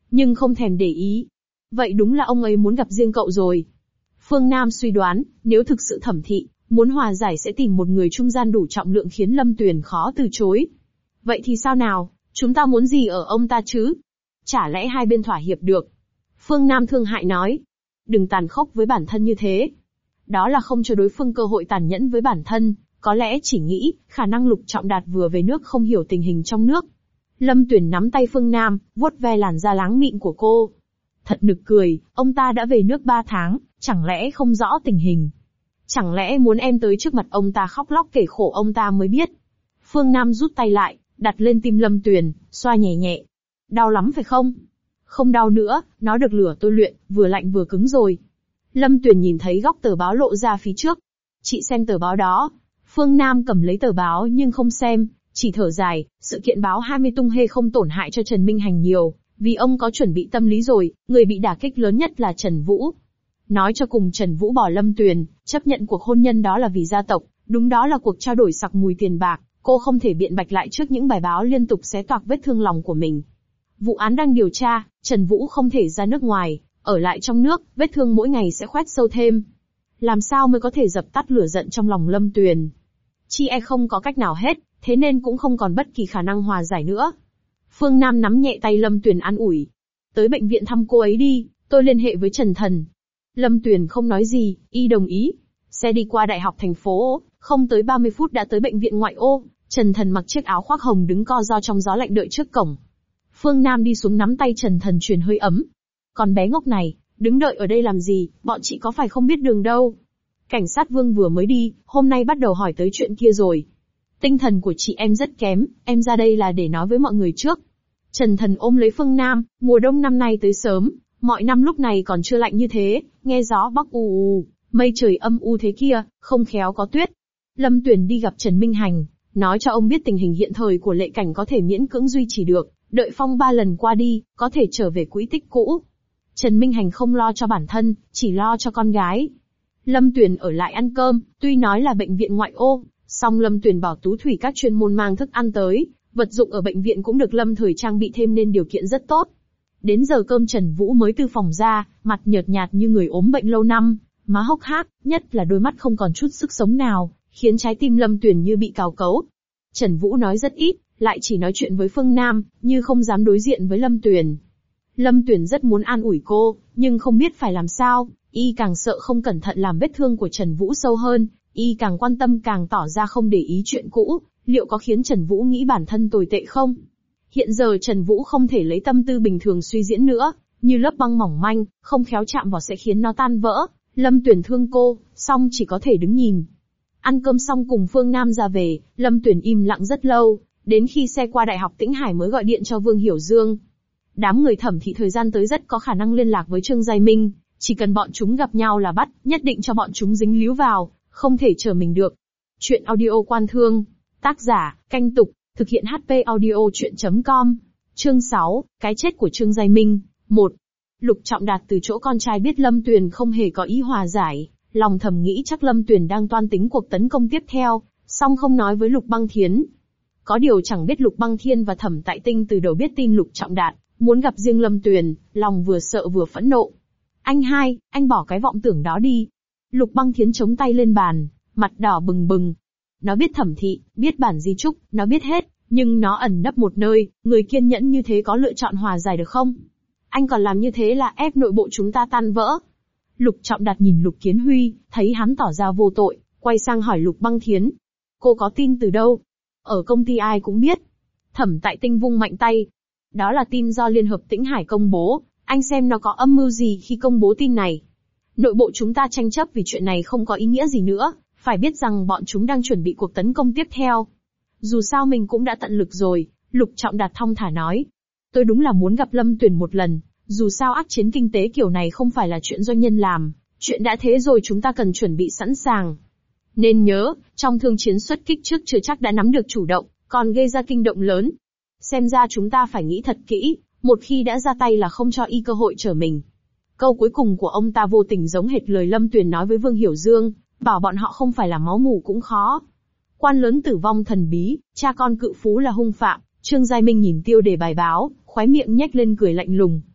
S1: nhưng không thèm để ý. Vậy đúng là ông ấy muốn gặp riêng cậu rồi. Phương Nam suy đoán, nếu thực sự Thẩm Thị muốn hòa giải sẽ tìm một người trung gian đủ trọng lượng khiến Lâm Tuyền khó từ chối. Vậy thì sao nào, chúng ta muốn gì ở ông ta chứ? Chả lẽ hai bên thỏa hiệp được? Phương Nam thương hại nói. Đừng tàn khốc với bản thân như thế. Đó là không cho đối phương cơ hội tàn nhẫn với bản thân, có lẽ chỉ nghĩ, khả năng Lục Trọng Đạt vừa về nước không hiểu tình hình trong nước. Lâm Tuyền nắm tay Phương Nam, vuốt ve làn da láng mịn của cô. Thật nực cười, ông ta đã về nước ba tháng, chẳng lẽ không rõ tình hình? Chẳng lẽ muốn em tới trước mặt ông ta khóc lóc kể khổ ông ta mới biết? Phương Nam rút tay lại, đặt lên tim Lâm Tuyền, xoa nhẹ nhẹ. Đau lắm phải không? Không đau nữa, nó được lửa tôi luyện, vừa lạnh vừa cứng rồi. Lâm Tuyền nhìn thấy góc tờ báo lộ ra phía trước. Chị xem tờ báo đó. Phương Nam cầm lấy tờ báo nhưng không xem, chỉ thở dài, sự kiện báo hai mươi tung hê không tổn hại cho Trần Minh Hành nhiều, vì ông có chuẩn bị tâm lý rồi, người bị đả kích lớn nhất là Trần Vũ. Nói cho cùng Trần Vũ bỏ Lâm Tuyền, chấp nhận cuộc hôn nhân đó là vì gia tộc, đúng đó là cuộc trao đổi sặc mùi tiền bạc, cô không thể biện bạch lại trước những bài báo liên tục xé toạc vết thương lòng của mình. Vụ án đang điều tra, Trần Vũ không thể ra nước ngoài, ở lại trong nước, vết thương mỗi ngày sẽ khoét sâu thêm. Làm sao mới có thể dập tắt lửa giận trong lòng Lâm Tuyền? Chị e không có cách nào hết, thế nên cũng không còn bất kỳ khả năng hòa giải nữa. Phương Nam nắm nhẹ tay Lâm Tuyền an ủi. Tới bệnh viện thăm cô ấy đi, tôi liên hệ với Trần Thần. Lâm Tuyền không nói gì, y đồng ý. Xe đi qua đại học thành phố, không tới ba mươi phút đã tới bệnh viện ngoại ô. Trần Thần mặc chiếc áo khoác hồng đứng co ro trong gió lạnh đợi trước cổng. Phương Nam đi xuống nắm tay Trần Thần truyền hơi ấm. Còn bé ngốc này, đứng đợi ở đây làm gì, bọn chị có phải không biết đường đâu. Cảnh sát Vương vừa mới đi, hôm nay bắt đầu hỏi tới chuyện kia rồi. Tinh thần của chị em rất kém, em ra đây là để nói với mọi người trước. Trần Thần ôm lấy Phương Nam, mùa đông năm nay tới sớm, mọi năm lúc này còn chưa lạnh như thế, nghe gió bắc u u, mây trời âm u thế kia, không khéo có tuyết. Lâm Tuyền đi gặp Trần Minh Hành, nói cho ông biết tình hình hiện thời của Lệ Cảnh có thể miễn cưỡng duy trì được, đợi phong ba lần qua đi, có thể trở về quỹ tích cũ. Trần Minh Hành không lo cho bản thân, chỉ lo cho con gái. Lâm Tuyền ở lại ăn cơm, tuy nói là bệnh viện ngoại ô, song Lâm Tuyền bảo Tú Thủy các chuyên môn mang thức ăn tới, vật dụng ở bệnh viện cũng được Lâm Thời trang bị thêm nên điều kiện rất tốt. Đến giờ cơm Trần Vũ mới từ phòng ra, mặt nhợt nhạt như người ốm bệnh lâu năm, má hốc hác, nhất là đôi mắt không còn chút sức sống nào, khiến trái tim Lâm Tuyền như bị cào cấu. Trần Vũ nói rất ít, lại chỉ nói chuyện với Phương Nam, như không dám đối diện với Lâm Tuyền. Lâm Tuyền rất muốn an ủi cô, nhưng không biết phải làm sao, y càng sợ không cẩn thận làm vết thương của Trần Vũ sâu hơn, y càng quan tâm càng tỏ ra không để ý chuyện cũ, liệu có khiến Trần Vũ nghĩ bản thân tồi tệ không? Hiện giờ Trần Vũ không thể lấy tâm tư bình thường suy diễn nữa, như lớp băng mỏng manh, không khéo chạm vào sẽ khiến nó tan vỡ. Lâm Tuyền thương cô, song chỉ có thể đứng nhìn. Ăn cơm xong cùng Phương Nam ra về, Lâm Tuyền im lặng rất lâu, đến khi xe qua Đại học Tĩnh Hải mới gọi điện cho Vương Hiểu Dương. Đám người Thẩm Thị thời gian tới rất có khả năng liên lạc với Trương Giai Minh, chỉ cần bọn chúng gặp nhau là bắt, nhất định cho bọn chúng dính líu vào, không thể chờ mình được. Chuyện audio Quan Thương, tác giả, Canh Tục, thực hiện hát pê audio chuyện chấm com. Chương sáu, cái chết của Trương Giai Minh. một. Lục Trọng Đạt từ chỗ con trai biết Lâm Tuyền không hề có ý hòa giải, lòng thầm nghĩ chắc Lâm Tuyền đang toan tính cuộc tấn công tiếp theo, song không nói với Lục Băng Thiến. Có điều chẳng biết Lục Băng Thiên và Thẩm Tại Tinh từ đầu biết tin Lục Trọng Đạt muốn gặp riêng Lâm Tuyền, lòng vừa sợ vừa phẫn nộ. Anh hai, anh bỏ cái vọng tưởng đó đi. Lục Băng Thiến chống tay lên bàn, mặt đỏ bừng bừng. Nó biết Thẩm Thị, biết bản di chúc, nó biết hết, nhưng nó ẩn nấp một nơi, người kiên nhẫn như thế có lựa chọn hòa giải được không? Anh còn làm như thế là ép nội bộ chúng ta tan vỡ. Lục Trọng Đạt nhìn Lục Kiến Huy, thấy hắn tỏ ra vô tội, quay sang hỏi Lục Băng Thiến. Cô có tin từ đâu? Ở công ty ai cũng biết. Thẩm Tại Tinh vung mạnh tay. Đó là tin do Liên hợp Tĩnh Hải công bố, anh xem nó có âm mưu gì khi công bố tin này. Nội bộ chúng ta tranh chấp vì chuyện này không có ý nghĩa gì nữa, phải biết rằng bọn chúng đang chuẩn bị cuộc tấn công tiếp theo. Dù sao mình cũng đã tận lực rồi, Lục Trọng Đạt thong thả nói. Tôi đúng là muốn gặp Lâm Tuyền một lần, dù sao ác chiến kinh tế kiểu này không phải là chuyện doanh nhân làm, chuyện đã thế rồi chúng ta cần chuẩn bị sẵn sàng. Nên nhớ, trong thương chiến xuất kích trước chưa chắc đã nắm được chủ động, còn gây ra kinh động lớn. Xem ra chúng ta phải nghĩ thật kỹ, một khi đã ra tay là không cho y cơ hội trở mình. Câu cuối cùng của ông ta vô tình giống hệt lời Lâm Tuyền nói với Vương Hiểu Dương, bảo bọn họ không phải là máu mủ cũng khó. Quan lớn tử vong thần bí, cha con cự phú là hung phạm. Trương Giai Minh nhìn tiêu đề bài báo, khóe miệng nhếch lên cười lạnh lùng.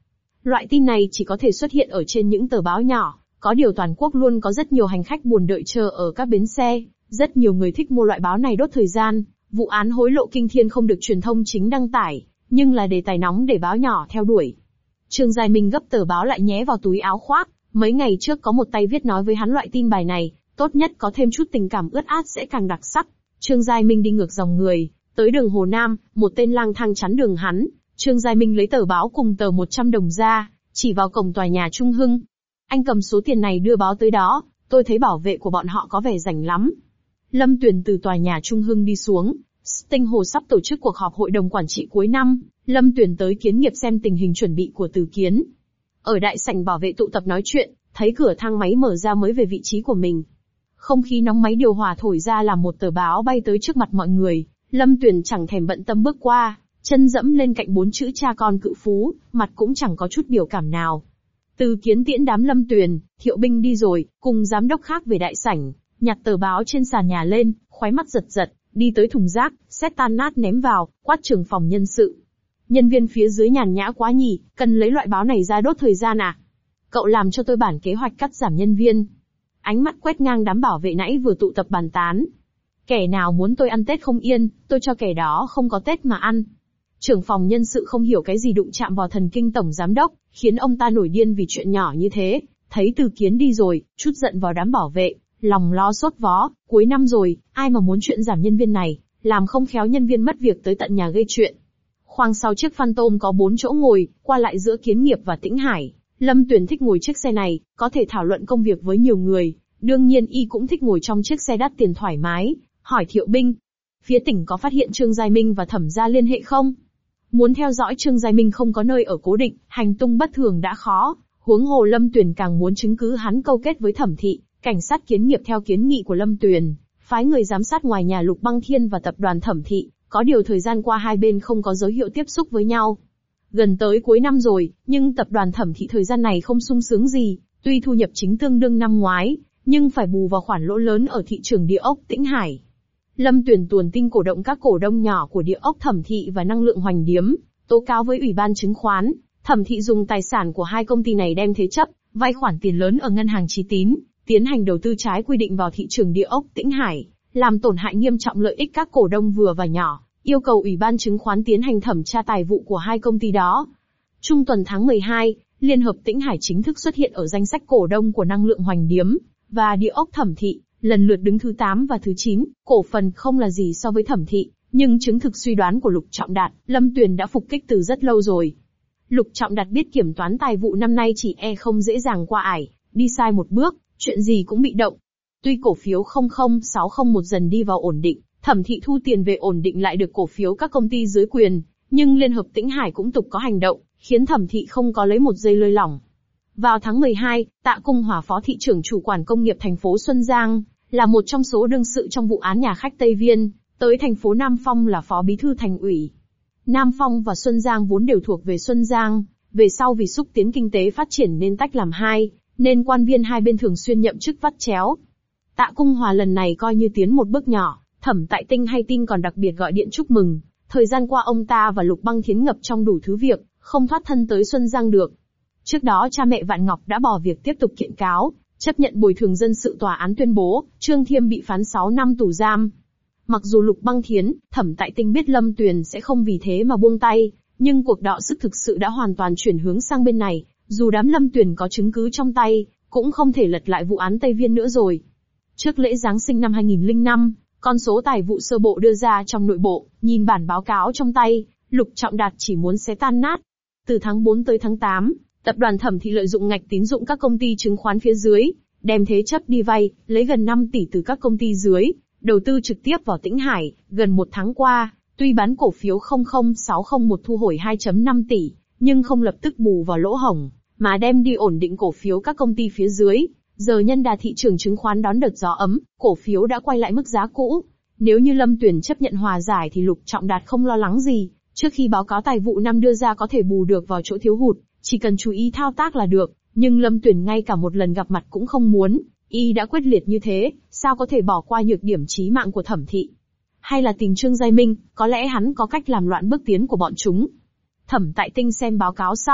S1: Loại tin này chỉ có thể xuất hiện ở trên những tờ báo nhỏ, có điều toàn quốc luôn có rất nhiều hành khách buồn đợi chờ ở các bến xe, rất nhiều người thích mua loại báo này đốt thời gian. Vụ án hối lộ kinh thiên không được truyền thông chính đăng tải, nhưng là đề tài nóng để báo nhỏ theo đuổi. Trương Giai Minh gấp tờ báo lại nhé vào túi áo khoác, mấy ngày trước có một tay viết nói với hắn loại tin bài này, tốt nhất có thêm chút tình cảm ướt át sẽ càng đặc sắc. Trương Giai Minh đi ngược dòng người, tới đường Hồ Nam, một tên lang thang chắn đường hắn. Trương Giai Minh lấy tờ báo cùng tờ một trăm đồng ra, chỉ vào cổng tòa nhà Trung Hưng. Anh cầm số tiền này đưa báo tới đó, tôi thấy bảo vệ của bọn họ có vẻ rảnh lắm. Lâm Tuyền từ tòa nhà Trung Hưng đi xuống. Tinh Hồ sắp tổ chức cuộc họp hội đồng quản trị cuối năm, Lâm Tuyền tới Kiến Nghiệp xem tình hình chuẩn bị của Từ Kiến. Ở đại sảnh bảo vệ tụ tập nói chuyện, thấy cửa thang máy mở ra mới về vị trí của mình. Không khí nóng máy điều hòa thổi ra làm một tờ báo bay tới trước mặt mọi người, Lâm Tuyền chẳng thèm bận tâm bước qua, chân dẫm lên cạnh bốn chữ cha con cự phú, mặt cũng chẳng có chút biểu cảm nào. Từ Kiến tiễn đám Lâm Tuyền, Thiệu Binh đi rồi, cùng giám đốc khác về đại sảnh, nhặt tờ báo trên sàn nhà lên, khóe mắt giật giật, đi tới thùng rác, xét tan nát ném vào, quát trưởng phòng nhân sự. Nhân viên phía dưới nhàn nhã quá nhỉ, cần lấy loại báo này ra đốt thời gian à? Cậu làm cho tôi bản kế hoạch cắt giảm nhân viên. Ánh mắt quét ngang đám bảo vệ nãy vừa tụ tập bàn tán. Kẻ nào muốn tôi ăn Tết không yên, tôi cho kẻ đó không có Tết mà ăn. Trưởng phòng nhân sự không hiểu cái gì đụng chạm vào thần kinh tổng giám đốc, khiến ông ta nổi điên vì chuyện nhỏ như thế. Thấy Từ Kiến đi rồi, chút giận vào đám bảo vệ, lòng lo sốt vó, cuối năm rồi, ai mà muốn chuyện giảm nhân viên này, làm không khéo nhân viên mất việc tới tận nhà gây chuyện. Khoang sau chiếc Phantom có bốn chỗ ngồi, qua lại giữa Kiến Nghiệp và Tĩnh Hải. Lâm Tuyền thích ngồi chiếc xe này, có thể thảo luận công việc với nhiều người. Đương nhiên y cũng thích ngồi trong chiếc xe đắt tiền thoải mái. Hỏi Thiệu Binh, phía tỉnh có phát hiện Trương Giai Minh và Thẩm gia liên hệ không? Muốn theo dõi Trương Giai Minh không có nơi ở cố định, hành tung bất thường đã khó, huống hồ Lâm Tuyền càng muốn chứng cứ hắn câu kết với Thẩm thị. Cảnh sát Kiến Nghiệp theo kiến nghị của Lâm Tuyền, phái người giám sát ngoài nhà Lục Băng Thiên và tập đoàn Thẩm thị, có điều thời gian qua hai bên không có dấu hiệu tiếp xúc với nhau. Gần tới cuối năm rồi, nhưng tập đoàn Thẩm thị thời gian này không sung sướng gì, tuy thu nhập chính tương đương năm ngoái, nhưng phải bù vào khoản lỗ lớn ở thị trường địa ốc Tĩnh Hải. Lâm Tuyền tuồn tin cổ động các cổ đông nhỏ của địa ốc Thẩm thị và năng lượng Hoành Điếm, tố cáo với Ủy ban chứng khoán, Thẩm thị dùng tài sản của hai công ty này đem thế chấp, vay khoản tiền lớn ở ngân hàng Chí Tín, tiến hành đầu tư trái quy định vào thị trường địa ốc Tĩnh Hải, làm tổn hại nghiêm trọng lợi ích các cổ đông vừa và nhỏ, yêu cầu Ủy ban chứng khoán tiến hành thẩm tra tài vụ của hai công ty đó. Trung tuần tháng mười hai, Liên hợp Tĩnh Hải chính thức xuất hiện ở danh sách cổ đông của năng lượng Hoành Điếm và địa ốc Thẩm thị, lần lượt đứng thứ tám và thứ chín, cổ phần không là gì so với Thẩm thị, nhưng chứng thực suy đoán của Lục Trọng Đạt, Lâm Tuyền đã phục kích từ rất lâu rồi. Lục Trọng Đạt biết kiểm toán tài vụ năm nay chỉ e không dễ dàng qua ải, đi sai một bước, chuyện gì cũng bị động. Tuy cổ phiếu không không sáu không một dần đi vào ổn định, Thẩm thị thu tiền về ổn định lại được cổ phiếu các công ty dưới quyền, nhưng Liên hợp Tĩnh Hải cũng tục có hành động, khiến Thẩm thị không có lấy một giây lơi lỏng. Vào tháng mười hai, Tạ Cung Hòa phó thị trưởng chủ quản công nghiệp thành phố Xuân Giang, là một trong số đương sự trong vụ án nhà khách Tây Viên, tới thành phố Nam Phong là phó bí thư thành ủy. Nam Phong và Xuân Giang vốn đều thuộc về Xuân Giang, về sau vì xúc tiến kinh tế phát triển nên tách làm hai, nên quan viên hai bên thường xuyên nhậm chức vắt chéo. Tạ Cung Hòa lần này coi như tiến một bước nhỏ, Thẩm Tại Tinh hay tin còn đặc biệt gọi điện chúc mừng. Thời gian qua ông ta và Lục Băng Thiến ngập trong đủ thứ việc, không thoát thân tới Xuân Giang được. Trước đó cha mẹ Vạn Ngọc đã bỏ việc tiếp tục kiện cáo, chấp nhận bồi thường dân sự, tòa án tuyên bố Trương Thiêm bị phán sáu năm tù giam. Mặc dù Lục Băng Thiến, Thẩm Tại Tinh biết Lâm Tuyền sẽ không vì thế mà buông tay, nhưng cuộc đọ sức thực sự đã hoàn toàn chuyển hướng sang bên này. Dù đám Lâm Tuyền có chứng cứ trong tay, cũng không thể lật lại vụ án Tây Viên nữa rồi. Trước lễ Giáng sinh năm hai nghìn lẻ năm, con số tài vụ sơ bộ đưa ra trong nội bộ, nhìn bản báo cáo trong tay, Lục Trọng Đạt chỉ muốn xé tan nát. Từ tháng tư tới tháng tám, tập đoàn Thẩm thị lợi dụng ngạch tín dụng các công ty chứng khoán phía dưới, đem thế chấp đi vay, lấy gần năm tỷ từ các công ty dưới, đầu tư trực tiếp vào Tĩnh Hải. Gần một tháng qua, tuy bán cổ phiếu không không sáu không một thu hồi hai phẩy năm tỷ, nhưng không lập tức bù vào lỗ hổng, mà đem đi ổn định cổ phiếu các công ty phía dưới. Giờ nhân đà thị trường chứng khoán đón đợt gió ấm, cổ phiếu đã quay lại mức giá cũ. Nếu như Lâm Tuyền chấp nhận hòa giải thì Lục Trọng Đạt không lo lắng gì, trước khi báo cáo tài vụ năm đưa ra có thể bù được vào chỗ thiếu hụt, chỉ cần chú ý thao tác là được. Nhưng Lâm Tuyền ngay cả một lần gặp mặt cũng không muốn, y đã quyết liệt như thế, sao có thể bỏ qua nhược điểm chí mạng của Thẩm thị? Hay là tình Trương Giai Minh, có lẽ hắn có cách làm loạn bước tiến của bọn chúng. Thẩm Tại Tinh xem báo cáo xong,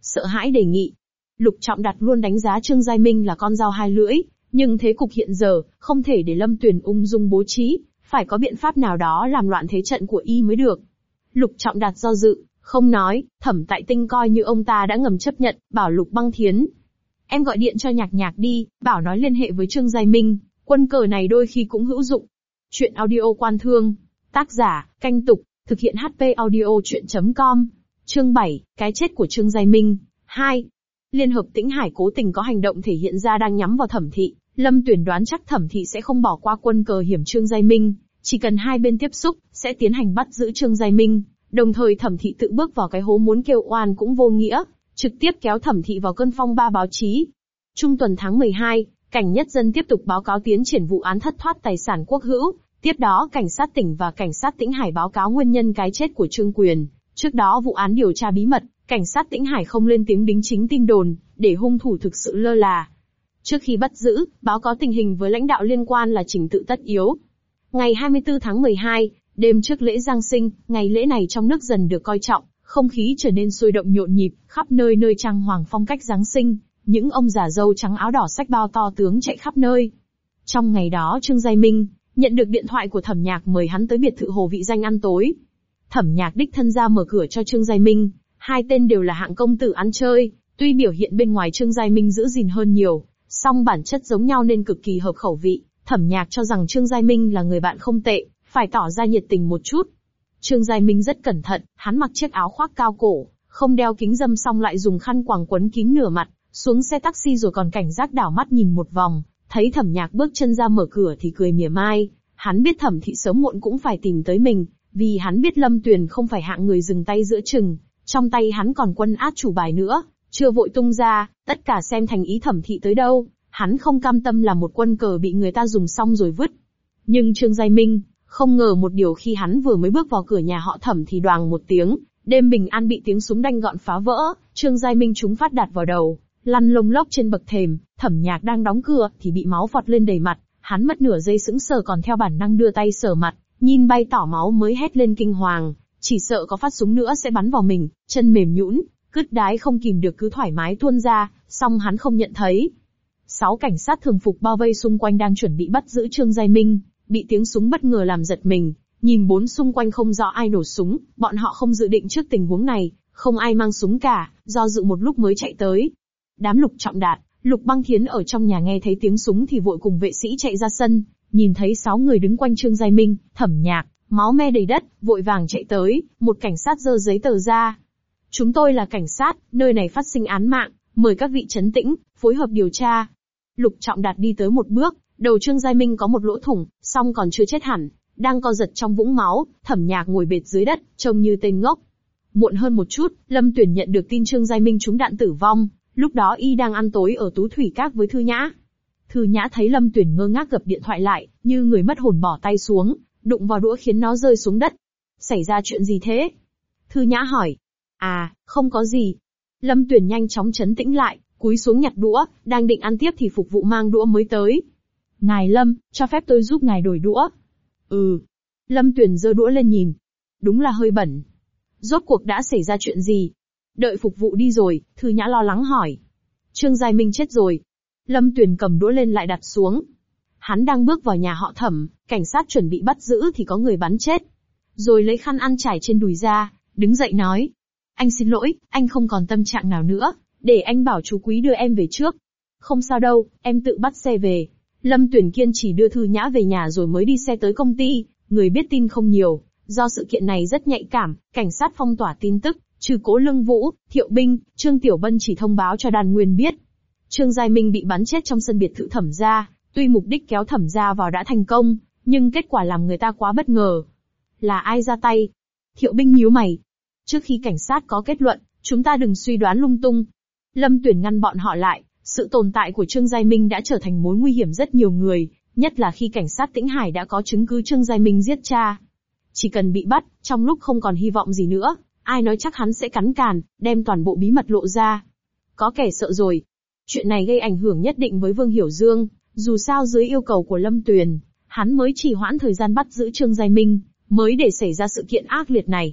S1: sợ hãi đề nghị. Lục Trọng Đạt luôn đánh giá Trương Giai Minh là con dao hai lưỡi, nhưng thế cục hiện giờ, không thể để Lâm Tuyền ung dung bố trí, phải có biện pháp nào đó làm loạn thế trận của y mới được. Lục Trọng Đạt do dự, không nói, Thẩm Tại Tinh coi như ông ta đã ngầm chấp nhận, bảo Lục Băng Thiến. Em gọi điện cho Nhạc Nhạc đi, bảo nói liên hệ với Trương Giai Minh, quân cờ này đôi khi cũng hữu dụng. Chuyện audio Quan Thương, tác giả, Canh Tục, thực hiện hát pê audio chuyện chấm com. Chương bảy, cái chết của Trương Giai Minh. hai. Liên hợp Tĩnh Hải cố tình có hành động thể hiện ra đang nhắm vào Thẩm Thị, Lâm Tuyền đoán chắc Thẩm Thị sẽ không bỏ qua quân cờ hiểm Trương Giai Minh, chỉ cần hai bên tiếp xúc, sẽ tiến hành bắt giữ Trương Giai Minh, đồng thời Thẩm Thị tự bước vào cái hố muốn kêu oan cũng vô nghĩa, trực tiếp kéo Thẩm Thị vào cơn phong ba báo chí. Trung tuần tháng mười hai, Cảnh Nhất Dân tiếp tục báo cáo tiến triển vụ án thất thoát tài sản quốc hữu, tiếp đó cảnh sát tỉnh và cảnh sát Tĩnh Hải báo cáo nguyên nhân cái chết của Trương Quyền. Trước đó vụ án điều tra bí mật, cảnh sát Tĩnh Hải không lên tiếng đính chính tin đồn, để hung thủ thực sự lơ là. Trước khi bắt giữ, báo cáo tình hình với lãnh đạo liên quan là trình tự tất yếu. Ngày hai mươi tư tháng mười hai, đêm trước lễ Giáng sinh, ngày lễ này trong nước dần được coi trọng, không khí trở nên sôi động nhộn nhịp, khắp nơi nơi trang hoàng phong cách Giáng sinh, những ông già râu trắng áo đỏ xách bao to tướng chạy khắp nơi. Trong ngày đó Trương Giai Minh nhận được điện thoại của Thẩm Nhạc mời hắn tới biệt thự Hồ Vị Danh ăn tối. Thẩm Nhạc đích thân ra mở cửa cho Trương Giai Minh, hai tên đều là hạng công tử ăn chơi, tuy biểu hiện bên ngoài Trương Giai Minh giữ gìn hơn nhiều, song bản chất giống nhau nên cực kỳ hợp khẩu vị. Thẩm Nhạc cho rằng Trương Giai Minh là người bạn không tệ, phải tỏ ra nhiệt tình một chút. Trương Giai Minh rất cẩn thận, hắn mặc chiếc áo khoác cao cổ, không đeo kính râm song lại dùng khăn quàng quấn kín nửa mặt, xuống xe taxi rồi còn cảnh giác đảo mắt nhìn một vòng, thấy Thẩm Nhạc bước chân ra mở cửa thì cười mỉa mai. Hắn biết Thẩm Thị sớm muộn cũng phải tìm tới mình, vì hắn biết Lâm Tuyền không phải hạng người dừng tay giữa chừng, trong tay hắn còn quân át chủ bài nữa, chưa vội tung ra, tất cả xem thành ý Thẩm Thị tới đâu, hắn không cam tâm là một quân cờ bị người ta dùng xong rồi vứt. Nhưng Trương Giai Minh không ngờ một điều, khi hắn vừa mới bước vào cửa nhà họ Thẩm thì đoàng một tiếng, đêm bình an bị tiếng súng đanh gọn phá vỡ, Trương Giai Minh trúng phát đạt vào đầu, lăn lông lốc trên bậc thềm. Thẩm Nhạc đang đóng cửa thì bị máu vọt lên đầy mặt, hắn mất nửa giây sững sờ còn theo bản năng đưa tay sờ mặt, nhìn bay tỏ máu mới hét lên kinh hoàng, chỉ sợ có phát súng nữa sẽ bắn vào mình, chân mềm nhũn, cứt đái không kìm được cứ thoải mái tuôn ra, song hắn không nhận thấy. Sáu cảnh sát thường phục bao vây xung quanh đang chuẩn bị bắt giữ Trương Giai Minh, bị tiếng súng bất ngờ làm giật mình, nhìn bốn xung quanh không rõ ai nổ súng, bọn họ không dự định trước tình huống này, không ai mang súng cả, do dự một lúc mới chạy tới. Đám Lục Trọng Đạt, Lục Băng Thiến ở trong nhà nghe thấy tiếng súng thì vội cùng vệ sĩ chạy ra sân, nhìn thấy sáu người đứng quanh Trương Giai Minh, Thẩm Nhạc, máu me đầy đất, vội vàng chạy tới, một cảnh sát giơ giấy tờ ra. Chúng tôi là cảnh sát, nơi này phát sinh án mạng, mời các vị trấn tĩnh, phối hợp điều tra. Lục Trọng Đạt đi tới một bước, đầu Trương Giai Minh có một lỗ thủng, song còn chưa chết hẳn, đang co giật trong vũng máu, Thẩm Nhạc ngồi bệt dưới đất, trông như tên ngốc. Muộn hơn một chút, Lâm Tuyền nhận được tin Trương Giai Minh trúng đạn tử vong, lúc đó y đang ăn tối ở Tú Thủy Các với Thư Nhã. Thư Nhã thấy Lâm Tuyền ngơ ngác gập điện thoại lại, như người mất hồn bỏ tay xuống, đụng vào đũa khiến nó rơi xuống đất. Xảy ra chuyện gì thế? Thư Nhã hỏi. À, không có gì. Lâm Tuyền nhanh chóng trấn tĩnh lại, cúi xuống nhặt đũa, đang định ăn tiếp thì phục vụ mang đũa mới tới. Ngài Lâm, cho phép tôi giúp ngài đổi đũa. Ừ. Lâm Tuyền giơ đũa lên nhìn. Đúng là hơi bẩn. Rốt cuộc đã xảy ra chuyện gì? Đợi phục vụ đi rồi, Thư Nhã lo lắng hỏi. Trương Giai Minh chết rồi. Lâm Tuyền cầm đũa lên lại đặt xuống. Hắn đang bước vào nhà họ Thẩm, cảnh sát chuẩn bị bắt giữ thì có người bắn chết. Rồi lấy khăn ăn trải trên đùi ra, đứng dậy nói. Anh xin lỗi, anh không còn tâm trạng nào nữa, để anh bảo chú Quý đưa em về trước. Không sao đâu, em tự bắt xe về. Lâm Tuyền kiên trì đưa Thư Nhã về nhà rồi mới đi xe tới công ty, người biết tin không nhiều. Do sự kiện này rất nhạy cảm, cảnh sát phong tỏa tin tức, trừ Cố Lương Vũ, Thiệu Binh, Trương Tiểu Bân chỉ thông báo cho Đan Nguyên biết. Trương Giai Minh bị bắn chết trong sân biệt thự Thẩm gia, tuy mục đích kéo Thẩm gia vào đã thành công, nhưng kết quả làm người ta quá bất ngờ. Là ai ra tay? Thiệu Binh nhíu mày. Trước khi cảnh sát có kết luận, chúng ta đừng suy đoán lung tung. Lâm Tuyền ngăn bọn họ lại, sự tồn tại của Trương Giai Minh đã trở thành mối nguy hiểm rất nhiều người, nhất là khi cảnh sát Tĩnh Hải đã có chứng cứ Trương Giai Minh giết cha. Chỉ cần bị bắt, trong lúc không còn hy vọng gì nữa, ai nói chắc hắn sẽ cắn càn, đem toàn bộ bí mật lộ ra. Có kẻ sợ rồi. Chuyện này gây ảnh hưởng nhất định với Vương Hiểu Dương, dù sao dưới yêu cầu của Lâm Tuyền, hắn mới trì hoãn thời gian bắt giữ Trương Giai Minh, mới để xảy ra sự kiện ác liệt này.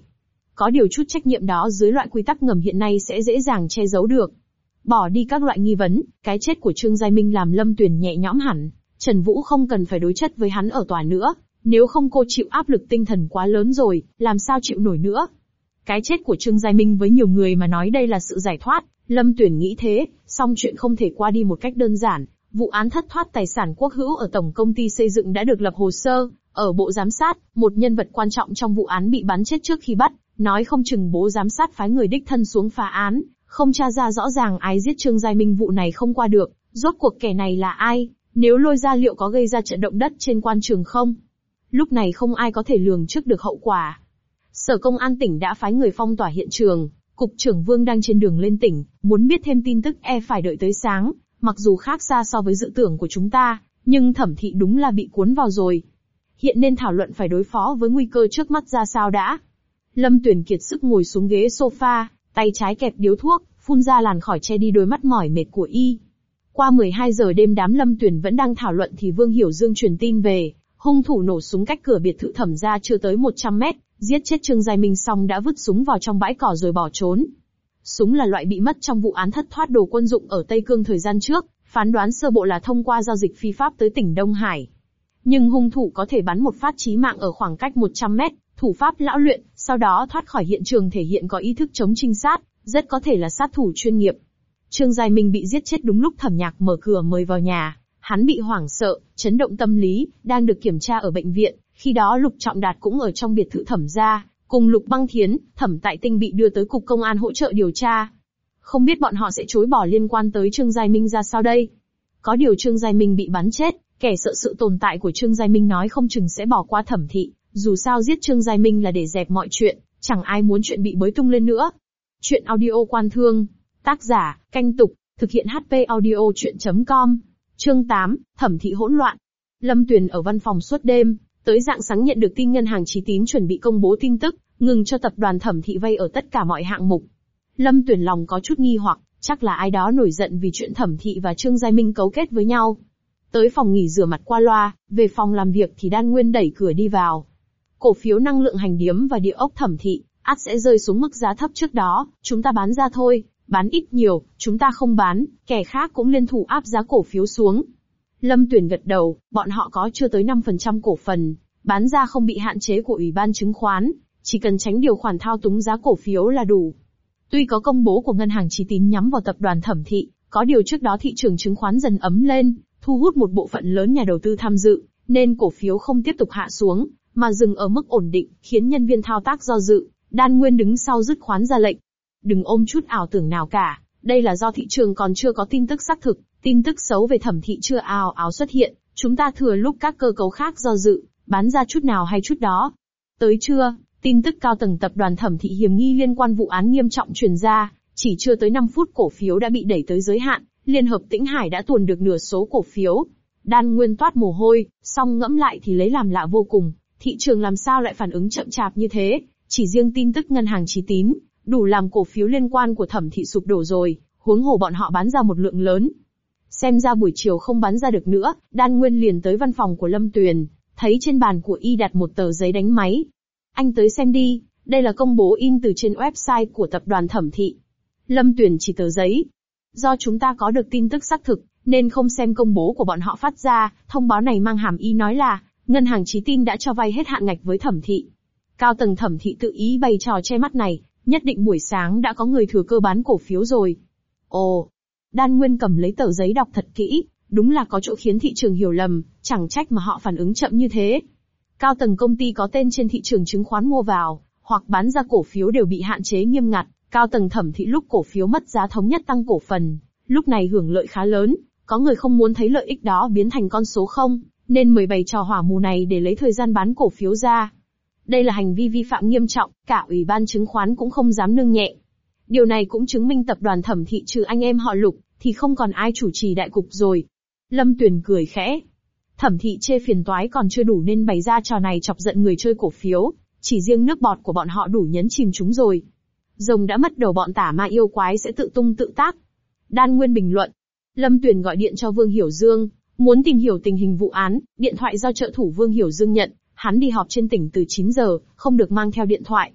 S1: Có điều chút trách nhiệm đó dưới loại quy tắc ngầm hiện nay sẽ dễ dàng che giấu được. Bỏ đi các loại nghi vấn, cái chết của Trương Giai Minh làm Lâm Tuyền nhẹ nhõm hẳn. Trần Vũ không cần phải đối chất với hắn ở tòa nữa, nếu không cô chịu áp lực tinh thần quá lớn rồi, làm sao chịu nổi nữa. Cái chết của Trương Giai Minh với nhiều người mà nói đây là sự giải thoát, Lâm Tuyền nghĩ thế, song chuyện không thể qua đi một cách đơn giản. Vụ án thất thoát tài sản quốc hữu ở Tổng Công ty Xây dựng đã được lập hồ sơ, ở Bộ Giám sát, một nhân vật quan trọng trong vụ án bị bắn chết trước khi bắt, nói không chừng Bộ Giám sát phái người đích thân xuống phá án, không tra ra rõ ràng ai giết Trương Giai Minh vụ này không qua được, rốt cuộc kẻ này là ai, nếu lôi ra liệu có gây ra trận động đất trên quan trường không? Lúc này không ai có thể lường trước được hậu quả. Sở Công an tỉnh đã phái người phong tỏa hiện trường, Cục trưởng Vương đang trên đường lên tỉnh, muốn biết thêm tin tức e phải đợi tới sáng, mặc dù khác xa so với dự tưởng của chúng ta, nhưng Thẩm Thị đúng là bị cuốn vào rồi. Hiện nên thảo luận phải đối phó với nguy cơ trước mắt ra sao đã. Lâm Tuyền kiệt sức ngồi xuống ghế sofa, tay trái kẹp điếu thuốc, phun ra làn khói che đi đôi mắt mỏi mệt của y. Qua mười hai giờ đêm đám Lâm Tuyền vẫn đang thảo luận thì Vương Hiểu Dương truyền tin về, hung thủ nổ súng cách cửa biệt thự Thẩm gia chưa tới một trăm mét, giết chết Trương Giai Minh xong đã vứt súng vào trong bãi cỏ rồi bỏ trốn. Súng là loại bị mất trong vụ án thất thoát đồ quân dụng ở Tây Cương thời gian trước, phán đoán sơ bộ là thông qua giao dịch phi pháp tới tỉnh Đông Hải. Nhưng hung thủ có thể bắn một phát chí mạng ở khoảng cách một trăm mét, thủ pháp lão luyện, sau đó thoát khỏi hiện trường thể hiện có ý thức chống trinh sát, rất có thể là sát thủ chuyên nghiệp. Trương Giai Minh bị giết chết đúng lúc Thẩm Nhạc mở cửa mời vào nhà, hắn bị hoảng sợ, chấn động tâm lý, đang được kiểm tra ở bệnh viện, khi đó Lục Trọng Đạt cũng ở trong biệt thự Thẩm gia, cùng Lục Băng Thiến, Thẩm Tại Tinh bị đưa tới cục công an hỗ trợ điều tra. Không biết bọn họ sẽ chối bỏ liên quan tới Trương Giai Minh ra sao đây? Có điều Trương Giai Minh bị bắn chết, kẻ sợ sự tồn tại của Trương Giai Minh nói không chừng sẽ bỏ qua Thẩm Thị, dù sao giết Trương Giai Minh là để dẹp mọi chuyện, chẳng ai muốn chuyện bị bới tung lên nữa. Chuyện audio Quan Thương, tác giả, Canh Tục, thực hiện hát pê audio chuyện chấm com. Chương tám, Thẩm Thị hỗn loạn. Lâm Tuyền ở văn phòng suốt đêm, tới rạng sáng nhận được tin ngân hàng Chí Tín chuẩn bị công bố tin tức, ngừng cho tập đoàn Thẩm Thị vay ở tất cả mọi hạng mục. Lâm Tuyền lòng có chút nghi hoặc, chắc là ai đó nổi giận vì chuyện Thẩm Thị và Trương Giai Minh cấu kết với nhau. Tới phòng nghỉ rửa mặt qua loa, về phòng làm việc thì Đan Nguyên đẩy cửa đi vào. Cổ phiếu năng lượng hành điếm và địa ốc Thẩm Thị, ắt sẽ rơi xuống mức giá thấp trước đó, chúng ta bán ra thôi, bán ít nhiều, chúng ta không bán, kẻ khác cũng liên thủ áp giá cổ phiếu xuống. Lâm Tuyền gật đầu, bọn họ có chưa tới năm phần trăm cổ phần, bán ra không bị hạn chế của Ủy ban chứng khoán, chỉ cần tránh điều khoản thao túng giá cổ phiếu là đủ. Tuy có công bố của ngân hàng Chí Tín nhắm vào tập đoàn Thẩm Thị, có điều trước đó thị trường chứng khoán dần ấm lên, thu hút một bộ phận lớn nhà đầu tư tham dự, nên cổ phiếu không tiếp tục hạ xuống, mà dừng ở mức ổn định, khiến nhân viên thao tác do dự. Đan Nguyên đứng sau dứt khoát ra lệnh. Đừng ôm chút ảo tưởng nào cả, đây là do thị trường còn chưa có tin tức xác thực, tin tức xấu về Thẩm Thị chưa ào ào xuất hiện, chúng ta thừa lúc các cơ cấu khác do dự, bán ra chút nào hay chút đó. Tới trưa, tin tức cao tầng tập đoàn Thẩm Thị hiểm nghi liên quan vụ án nghiêm trọng truyền ra, chỉ chưa tới năm phút cổ phiếu đã bị đẩy tới giới hạn, Liên Hợp Tĩnh Hải đã tuồn được nửa số cổ phiếu. Đan Nguyên toát mồ hôi, song ngẫm lại thì lấy làm lạ vô cùng, thị trường làm sao lại phản ứng chậm chạp như thế, chỉ riêng tin tức ngân hàng Chí Tín, đủ làm cổ phiếu liên quan của Thẩm Thị sụp đổ rồi, huống hồ bọn họ bán ra một lượng lớn. Xem ra buổi chiều không bán ra được nữa, Đan Nguyên liền tới văn phòng của Lâm Tuyền, thấy trên bàn của y đặt một tờ giấy đánh máy. Anh tới xem đi, đây là công bố in từ trên website của tập đoàn Thẩm Thị. Lâm Tuyền chỉ tờ giấy. Do chúng ta có được tin tức xác thực, nên không xem công bố của bọn họ phát ra, thông báo này mang hàm ý nói là, ngân hàng Chí Tín đã cho vay hết hạn ngạch với Thẩm Thị. Cao tầng Thẩm Thị tự ý bày trò che mắt này, nhất định buổi sáng đã có người thừa cơ bán cổ phiếu rồi. Ồ, Đan Nguyên cầm lấy tờ giấy đọc thật kỹ, đúng là có chỗ khiến thị trường hiểu lầm, chẳng trách mà họ phản ứng chậm như thế. Cao tầng công ty có tên trên thị trường chứng khoán mua vào, hoặc bán ra cổ phiếu đều bị hạn chế nghiêm ngặt, cao tầng Thẩm Thị lúc cổ phiếu mất giá thống nhất tăng cổ phần, lúc này hưởng lợi khá lớn, có người không muốn thấy lợi ích đó biến thành con số không, nên mới bày trò hỏa mù này để lấy thời gian bán cổ phiếu ra. Đây là hành vi vi phạm nghiêm trọng, cả Ủy ban chứng khoán cũng không dám nương nhẹ. Điều này cũng chứng minh tập đoàn Thẩm Thị trừ anh em họ Lục, thì không còn ai chủ trì đại cục rồi. Lâm Tuyền cười khẽ. Thẩm Thị chê phiền toái còn chưa đủ nên bày ra trò này chọc giận người chơi cổ phiếu, chỉ riêng nước bọt của bọn họ đủ nhấn chìm chúng rồi. Rồng đã mất đầu bọn tả ma yêu quái sẽ tự tung tự tác. Đan Nguyên bình luận. Lâm Tuyền gọi điện cho Vương Hiểu Dương, muốn tìm hiểu tình hình vụ án, điện thoại do trợ thủ Vương Hiểu Dương nhận. Hắn đi họp trên tỉnh từ chín giờ, không được mang theo điện thoại.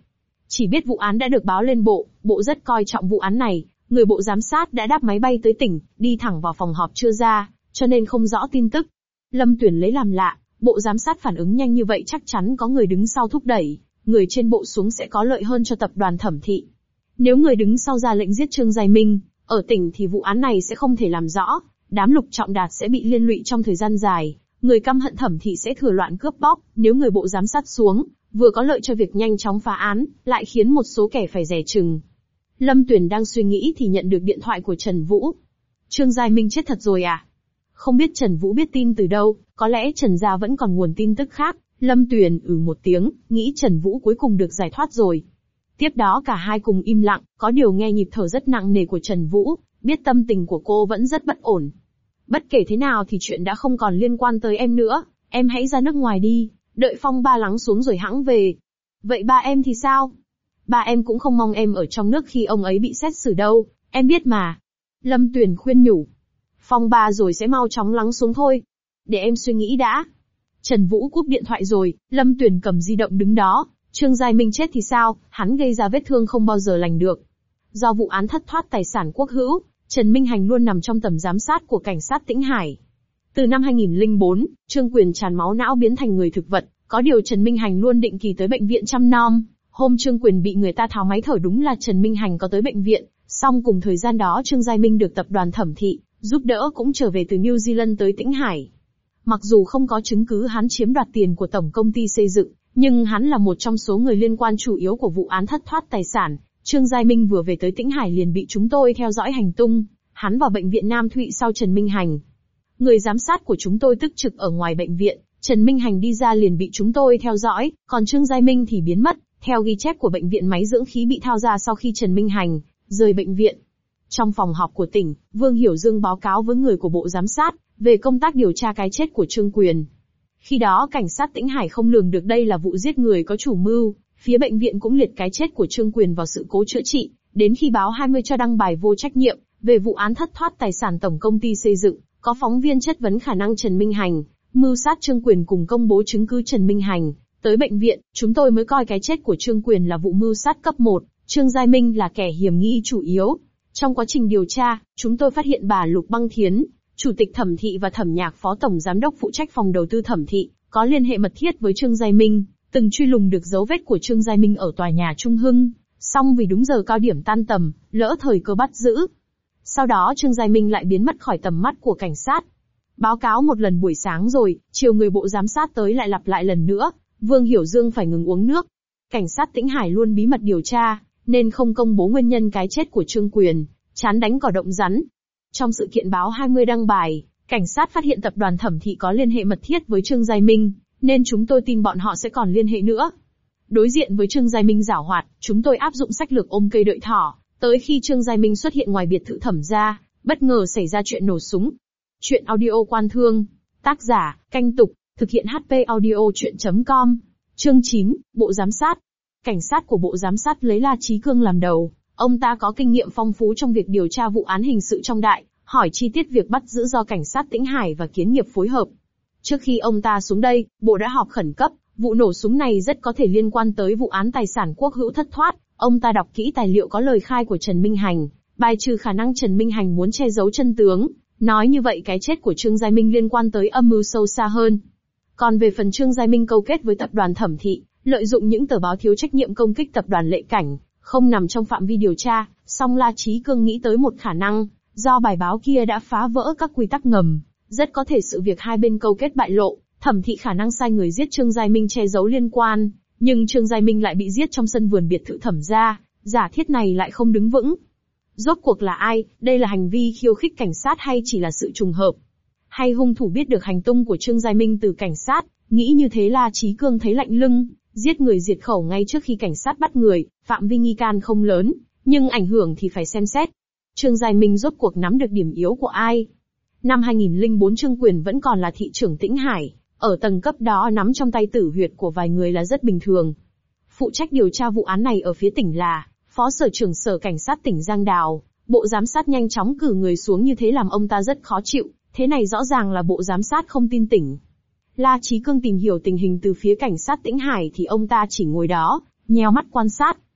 S1: Chỉ biết vụ án đã được báo lên bộ, bộ rất coi trọng vụ án này, người bộ giám sát đã đáp máy bay tới tỉnh, đi thẳng vào phòng họp chưa ra, cho nên không rõ tin tức. Lâm Tuyển lấy làm lạ, bộ giám sát phản ứng nhanh như vậy chắc chắn có người đứng sau thúc đẩy, người trên bộ xuống sẽ có lợi hơn cho tập đoàn Thẩm Thị. Nếu người đứng sau ra lệnh giết Trương Giai Minh, ở tỉnh thì vụ án này sẽ không thể làm rõ, đám Lục Trọng Đạt sẽ bị liên lụy trong thời gian dài, người căm hận Thẩm Thị sẽ thừa loạn cướp bóc, nếu người bộ giám sát xuống, vừa có lợi cho việc nhanh chóng phá án, lại khiến một số kẻ phải dè chừng. Lâm Tuyển đang suy nghĩ thì nhận được điện thoại của Trần Vũ. Trương Giai Minh chết thật rồi à? Không biết Trần Vũ biết tin từ đâu, có lẽ Trần gia vẫn còn nguồn tin tức khác. Lâm Tuyển ừ một tiếng, nghĩ Trần Vũ cuối cùng được giải thoát rồi. Tiếp đó cả hai cùng im lặng, có điều nghe nhịp thở rất nặng nề của Trần Vũ, biết tâm tình của cô vẫn rất bất ổn. Bất kể thế nào thì chuyện đã không còn liên quan tới em nữa, em hãy ra nước ngoài đi, đợi phong ba lắng xuống rồi hẵng về. Vậy ba em thì sao? Ba em cũng không mong em ở trong nước khi ông ấy bị xét xử đâu, em biết mà. Lâm Tuyển khuyên nhủ. Phong ba rồi sẽ mau chóng lắng xuống thôi. Để em suy nghĩ đã. Trần Vũ cúp điện thoại rồi, Lâm Tuyển cầm di động đứng đó. Trương Giai Minh chết thì sao, hắn gây ra vết thương không bao giờ lành được. Do vụ án thất thoát tài sản quốc hữu, Trần Minh Hành luôn nằm trong tầm giám sát của cảnh sát Tĩnh Hải. Từ năm hai nghìn lẻ bốn, Trương Quyền tràn máu não biến thành người thực vật, có điều Trần Minh Hành luôn định kỳ tới bệnh viện chăm nom. Hôm Trương Quyền bị người ta tháo máy thở đúng là Trần Minh Hành có tới bệnh viện, song cùng thời gian đó Trương Giai Minh được tập đoàn Thẩm Thị giúp đỡ cũng trở về từ New Zealand tới Tĩnh Hải. Mặc dù không có chứng cứ hắn chiếm đoạt tiền của tổng công ty xây dựng, nhưng hắn là một trong số người liên quan chủ yếu của vụ án thất thoát tài sản. Trương Giai Minh vừa về tới Tĩnh Hải liền bị chúng tôi theo dõi hành tung, hắn vào bệnh viện Nam Thụy sau Trần Minh Hành. Người giám sát của chúng tôi tức trực ở ngoài bệnh viện, Trần Minh Hành đi ra liền bị chúng tôi theo dõi, còn Trương Giai Minh thì biến mất. Theo ghi chép của bệnh viện máy dưỡng khí bị thao ra sau khi Trần Minh Hành rời bệnh viện. Trong phòng họp của tỉnh, Vương Hiểu Dương báo cáo với người của bộ giám sát về công tác điều tra cái chết của Trương Quyền. Khi đó cảnh sát Tĩnh Hải không lường được đây là vụ giết người có chủ mưu, phía bệnh viện cũng liệt cái chết của Trương Quyền vào sự cố chữa trị, đến khi báo hai mươi cho đăng bài vô trách nhiệm về vụ án thất thoát tài sản tổng công ty xây dựng, có phóng viên chất vấn khả năng Trần Minh Hành mưu sát Trương Quyền cùng công bố chứng cứ Trần Minh Hành tới bệnh viện, chúng tôi mới coi cái chết của Trương Quyền là vụ mưu sát cấp một, Trương Giai Minh là kẻ hiểm nghi chủ yếu. Trong quá trình điều tra, chúng tôi phát hiện bà Lục Băng Thiến, Chủ tịch Thẩm Thị và Thẩm Nhạc Phó Tổng Giám đốc phụ trách phòng đầu tư Thẩm Thị, có liên hệ mật thiết với Trương Giai Minh, từng truy lùng được dấu vết của Trương Giai Minh ở tòa nhà Trung Hưng, song vì đúng giờ cao điểm tan tầm, lỡ thời cơ bắt giữ. Sau đó Trương Giai Minh lại biến mất khỏi tầm mắt của cảnh sát. Báo cáo một lần buổi sáng rồi, chiều người bộ giám sát tới lại lặp lại lần nữa, Vương Hiểu Dương phải ngừng uống nước. Cảnh sát Tĩnh Hải luôn bí mật điều tra, nên không công bố nguyên nhân cái chết của Trương Quyền, chán đánh cỏ động rắn. Trong sự kiện báo hai mươi đăng bài, cảnh sát phát hiện tập đoàn Thẩm Thị có liên hệ mật thiết với Trương Giai Minh, nên chúng tôi tin bọn họ sẽ còn liên hệ nữa. Đối diện với Trương Giai Minh giảo hoạt, chúng tôi áp dụng sách lược ôm cây đợi thỏ, tới khi Trương Giai Minh xuất hiện ngoài biệt thự Thẩm gia, bất ngờ xảy ra chuyện nổ súng. Chuyện audio Quan Thương, tác giả, Canh Tục, thực hiện hát pê audio chuyện chấm com. Chương chín, Bộ Giám sát. Cảnh sát của Bộ Giám sát lấy La Chí Cương làm đầu, ông ta có kinh nghiệm phong phú trong việc điều tra vụ án hình sự trong đại, hỏi chi tiết việc bắt giữ do cảnh sát Tĩnh Hải và Kiến nghiệp phối hợp. Trước khi ông ta xuống đây, Bộ đã họp khẩn cấp, vụ nổ súng này rất có thể liên quan tới vụ án tài sản quốc hữu thất thoát. Ông ta đọc kỹ tài liệu có lời khai của Trần Minh Hành, bài trừ khả năng Trần Minh Hành muốn che giấu chân tướng. Nói như vậy cái chết của Trương Giai Minh liên quan tới âm mưu sâu xa hơn. Còn về phần Trương Giai Minh câu kết với tập đoàn Thẩm Thị, lợi dụng những tờ báo thiếu trách nhiệm công kích tập đoàn Lệ Cảnh, không nằm trong phạm vi điều tra, song La Chí Cương nghĩ tới một khả năng, do bài báo kia đã phá vỡ các quy tắc ngầm, rất có thể sự việc hai bên câu kết bại lộ, Thẩm Thị khả năng sai người giết Trương Giai Minh che giấu liên quan, nhưng Trương Giai Minh lại bị giết trong sân vườn biệt thự Thẩm gia, giả thiết này lại không đứng vững. Rốt cuộc là ai, đây là hành vi khiêu khích cảnh sát hay chỉ là sự trùng hợp? Hay hung thủ biết được hành tung của Trương Giai Minh từ cảnh sát, nghĩ như thế La Chí Cương thấy lạnh lưng, giết người diệt khẩu ngay trước khi cảnh sát bắt người, phạm vi nghi can không lớn, nhưng ảnh hưởng thì phải xem xét. Trương Giai Minh rốt cuộc nắm được điểm yếu của ai? Năm hai nghìn lẻ bốn Trương Quyền vẫn còn là thị trưởng Tĩnh Hải, ở tầng cấp đó nắm trong tay tử huyệt của vài người là rất bình thường. Phụ trách điều tra vụ án này ở phía tỉnh là Phó Sở trưởng Sở Cảnh sát tỉnh Giang Đào. Bộ Giám sát nhanh chóng cử người xuống như thế làm ông ta rất khó chịu, thế này rõ ràng là Bộ Giám sát không tin tỉnh. La Chí Cương tìm hiểu tình hình từ phía cảnh sát Tĩnh Hải thì ông ta chỉ ngồi đó, nheo mắt quan sát.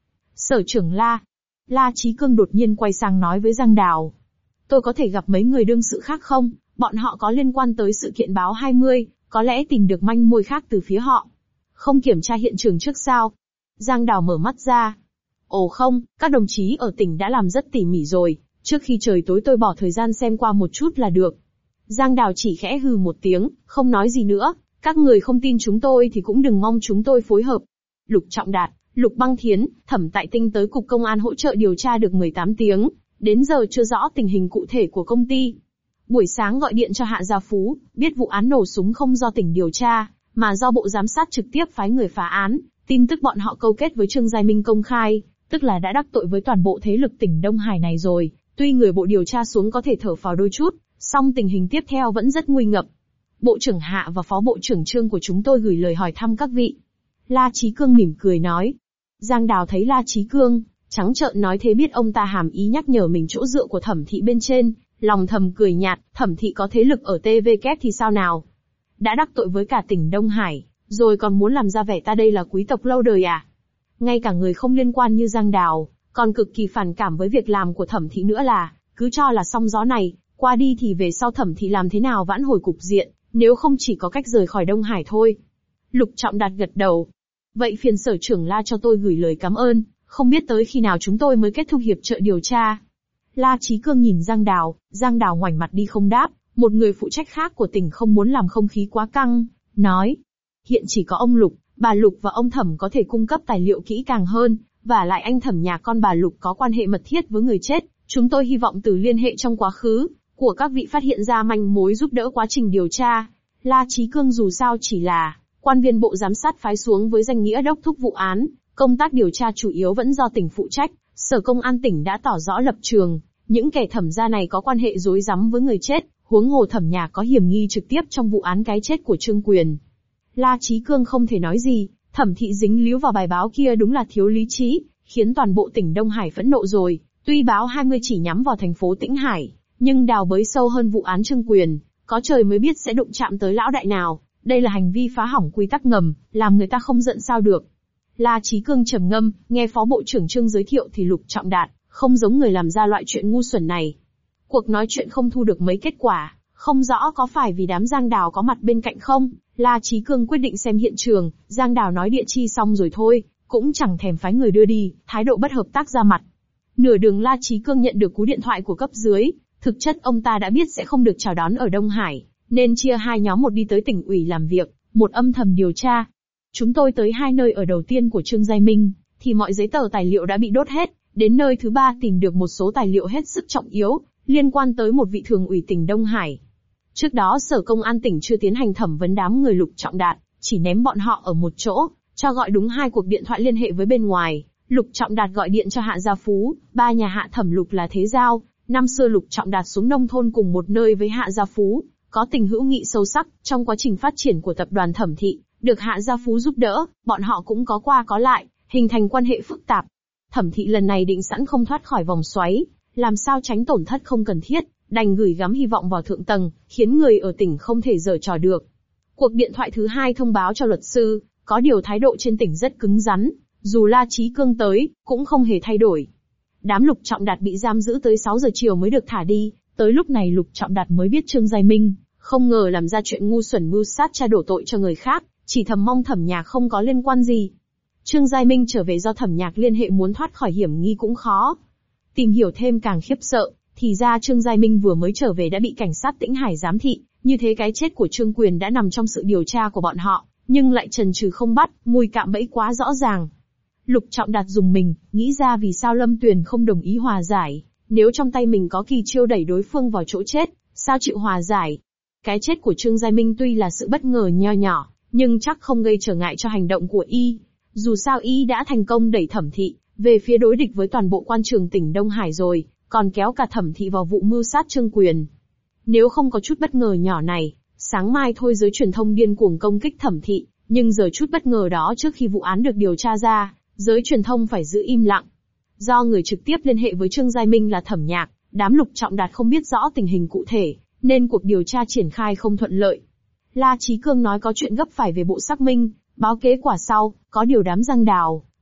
S1: Sở trưởng La. La Chí Cương đột nhiên quay sang nói với Giang Đào. Tôi có thể gặp mấy người đương sự khác không? Bọn họ có liên quan tới sự kiện báo hai mươi, có lẽ tìm được manh mối khác từ phía họ. Không kiểm tra hiện trường trước sao? Giang Đào mở mắt ra. Ồ không, các đồng chí ở tỉnh đã làm rất tỉ mỉ rồi, trước khi trời tối tôi bỏ thời gian xem qua một chút là được. Giang Đào chỉ khẽ hừ một tiếng, không nói gì nữa, các người không tin chúng tôi thì cũng đừng mong chúng tôi phối hợp. Lục Trọng Đạt, Lục Băng Thiến, Thẩm Tại Tinh tới cục công an hỗ trợ điều tra được mười tám tiếng, đến giờ chưa rõ tình hình cụ thể của công ty. Buổi sáng gọi điện cho Hạ Gia Phú, biết vụ án nổ súng không do tỉnh điều tra, mà do bộ giám sát trực tiếp phái người phá án, tin tức bọn họ câu kết với Trương Giai Minh công khai, tức là đã đắc tội với toàn bộ thế lực tỉnh Đông Hải này rồi, tuy người bộ điều tra xuống có thể thở phào đôi chút, song tình hình tiếp theo vẫn rất nguy ngập. Bộ trưởng Hạ và Phó Bộ trưởng Trương của chúng tôi gửi lời hỏi thăm các vị. La Chí Cương mỉm cười nói. Giang Đào thấy La Chí Cương trắng trợn nói thế biết ông ta hàm ý nhắc nhở mình chỗ dựa của Thẩm thị bên trên, lòng thầm cười nhạt, Thẩm thị có thế lực ở tê vê kép thì sao nào? Đã đắc tội với cả tỉnh Đông Hải, rồi còn muốn làm ra vẻ ta đây là quý tộc lâu đời à? Ngay cả người không liên quan như Giang Đào, còn cực kỳ phản cảm với việc làm của Thẩm thị nữa là, cứ cho là sóng gió này, qua đi thì về sau Thẩm thị làm thế nào vãn hồi cục diện, nếu không chỉ có cách rời khỏi Đông Hải thôi. Lục Trọng Đạt gật đầu. Vậy phiền sở trưởng La cho tôi gửi lời cảm ơn, không biết tới khi nào chúng tôi mới kết thúc hiệp trợ điều tra. La Chí Cương nhìn Giang Đào, Giang Đào ngoảnh mặt đi không đáp, một người phụ trách khác của tỉnh không muốn làm không khí quá căng, nói. Hiện chỉ có ông Lục, bà Lục và ông Thẩm có thể cung cấp tài liệu kỹ càng hơn, và lại anh Thẩm nhà con bà Lục có quan hệ mật thiết với người chết, chúng tôi hy vọng từ liên hệ trong quá khứ của các vị phát hiện ra manh mối giúp đỡ quá trình điều tra. La Chí Cương dù sao chỉ là quan viên bộ giám sát phái xuống với danh nghĩa đốc thúc vụ án, công tác điều tra chủ yếu vẫn do tỉnh phụ trách, Sở Công an tỉnh đã tỏ rõ lập trường, những kẻ thẩm gia này có quan hệ rối rắm với người chết, huống hồ Thẩm nhà có hiểm nghi trực tiếp trong vụ án cái chết của Trương Quyền. La Chí Cương không thể nói gì, Thẩm thị dính líu vào bài báo kia đúng là thiếu lý trí, khiến toàn bộ tỉnh Đông Hải phẫn nộ rồi, tuy báo hai mươi chỉ nhắm vào thành phố Tĩnh Hải, nhưng đào bới sâu hơn vụ án Trương Quyền, có trời mới biết sẽ đụng chạm tới lão đại nào, đây là hành vi phá hỏng quy tắc ngầm, làm người ta không giận sao được. La Chí Cương trầm ngâm, nghe Phó Bộ trưởng Trương giới thiệu thì Lục Trọng Đạt, không giống người làm ra loại chuyện ngu xuẩn này. Cuộc nói chuyện không thu được mấy kết quả, không rõ có phải vì đám Giang Đào có mặt bên cạnh không, La Chí Cương quyết định xem hiện trường, Giang Đào nói địa chi xong rồi thôi, cũng chẳng thèm phái người đưa đi, thái độ bất hợp tác ra mặt. Nửa đường La Chí Cương nhận được cú điện thoại của cấp dưới, thực chất ông ta đã biết sẽ không được chào đón ở Đông Hải, nên chia hai nhóm một đi tới tỉnh ủy làm việc, một âm thầm điều tra. Chúng tôi tới hai nơi ở đầu tiên của Trương Giai Minh, thì mọi giấy tờ tài liệu đã bị đốt hết, đến nơi thứ ba tìm được một số tài liệu hết sức trọng yếu, liên quan tới một vị thường ủy tỉnh Đông Hải. Trước đó Sở Công an tỉnh chưa tiến hành thẩm vấn đám người Lục Trọng Đạt, chỉ ném bọn họ ở một chỗ, cho gọi đúng hai cuộc điện thoại liên hệ với bên ngoài. Lục Trọng Đạt gọi điện cho Hạ Gia Phú, ba nhà Hạ Thẩm Lục là thế giao, năm xưa Lục Trọng Đạt xuống nông thôn cùng một nơi với Hạ Gia Phú, có tình hữu nghị sâu sắc, trong quá trình phát triển của tập đoàn Thẩm thị, được Hạ Gia Phú giúp đỡ, bọn họ cũng có qua có lại, hình thành quan hệ phức tạp. Thẩm thị lần này định sẵn không thoát khỏi vòng xoáy, làm sao tránh tổn thất không cần thiết, đành gửi gắm hy vọng vào thượng tầng, khiến người ở tỉnh không thể giở trò được. Cuộc điện thoại thứ hai thông báo cho luật sư, có điều thái độ trên tỉnh rất cứng rắn, dù La Chí Cương tới, cũng không hề thay đổi. Đám Lục Trọng Đạt bị giam giữ tới sáu giờ chiều mới được thả đi, tới lúc này Lục Trọng Đạt mới biết Trương Giai Minh, không ngờ làm ra chuyện ngu xuẩn mưu sát cha đổ tội cho người khác, chỉ thầm mong Thẩm Nhạc không có liên quan gì. Trương Giai Minh trở về do Thẩm Nhạc liên hệ muốn thoát khỏi hiểm nghi cũng khó. Tìm hiểu thêm càng khiếp sợ, thì ra Trương Giai Minh vừa mới trở về đã bị cảnh sát Tĩnh Hải giám thị, như thế cái chết của Trương Quyền đã nằm trong sự điều tra của bọn họ, nhưng lại chần chừ không bắt, mùi cạm bẫy quá rõ ràng. Lục Trọng Đạt dùng mình, nghĩ ra vì sao Lâm Tuyền không đồng ý hòa giải, nếu trong tay mình có kỳ chiêu đẩy đối phương vào chỗ chết, sao chịu hòa giải. Cái chết của Trương Giai Minh tuy là sự bất ngờ nho nhỏ, nhưng chắc không gây trở ngại cho hành động của y. Dù sao y đã thành công đẩy Thẩm thị về phía đối địch với toàn bộ quan trường tỉnh Đông Hải rồi, còn kéo cả Thẩm thị vào vụ mưu sát Trương Quyền. Nếu không có chút bất ngờ nhỏ này, sáng mai thôi giới truyền thông điên cuồng công kích Thẩm thị, nhưng giờ chút bất ngờ đó trước khi vụ án được điều tra ra, giới truyền thông phải giữ im lặng. Do người trực tiếp liên hệ với Trương Giai Minh là Thẩm Nhạc, đám Lục Trọng Đạt không biết rõ tình hình cụ thể, nên cuộc điều tra triển khai không thuận lợi. La Chí Cương nói có chuyện gấp phải về bộ xác minh, báo kế quả sau, có điều đám Giang Đào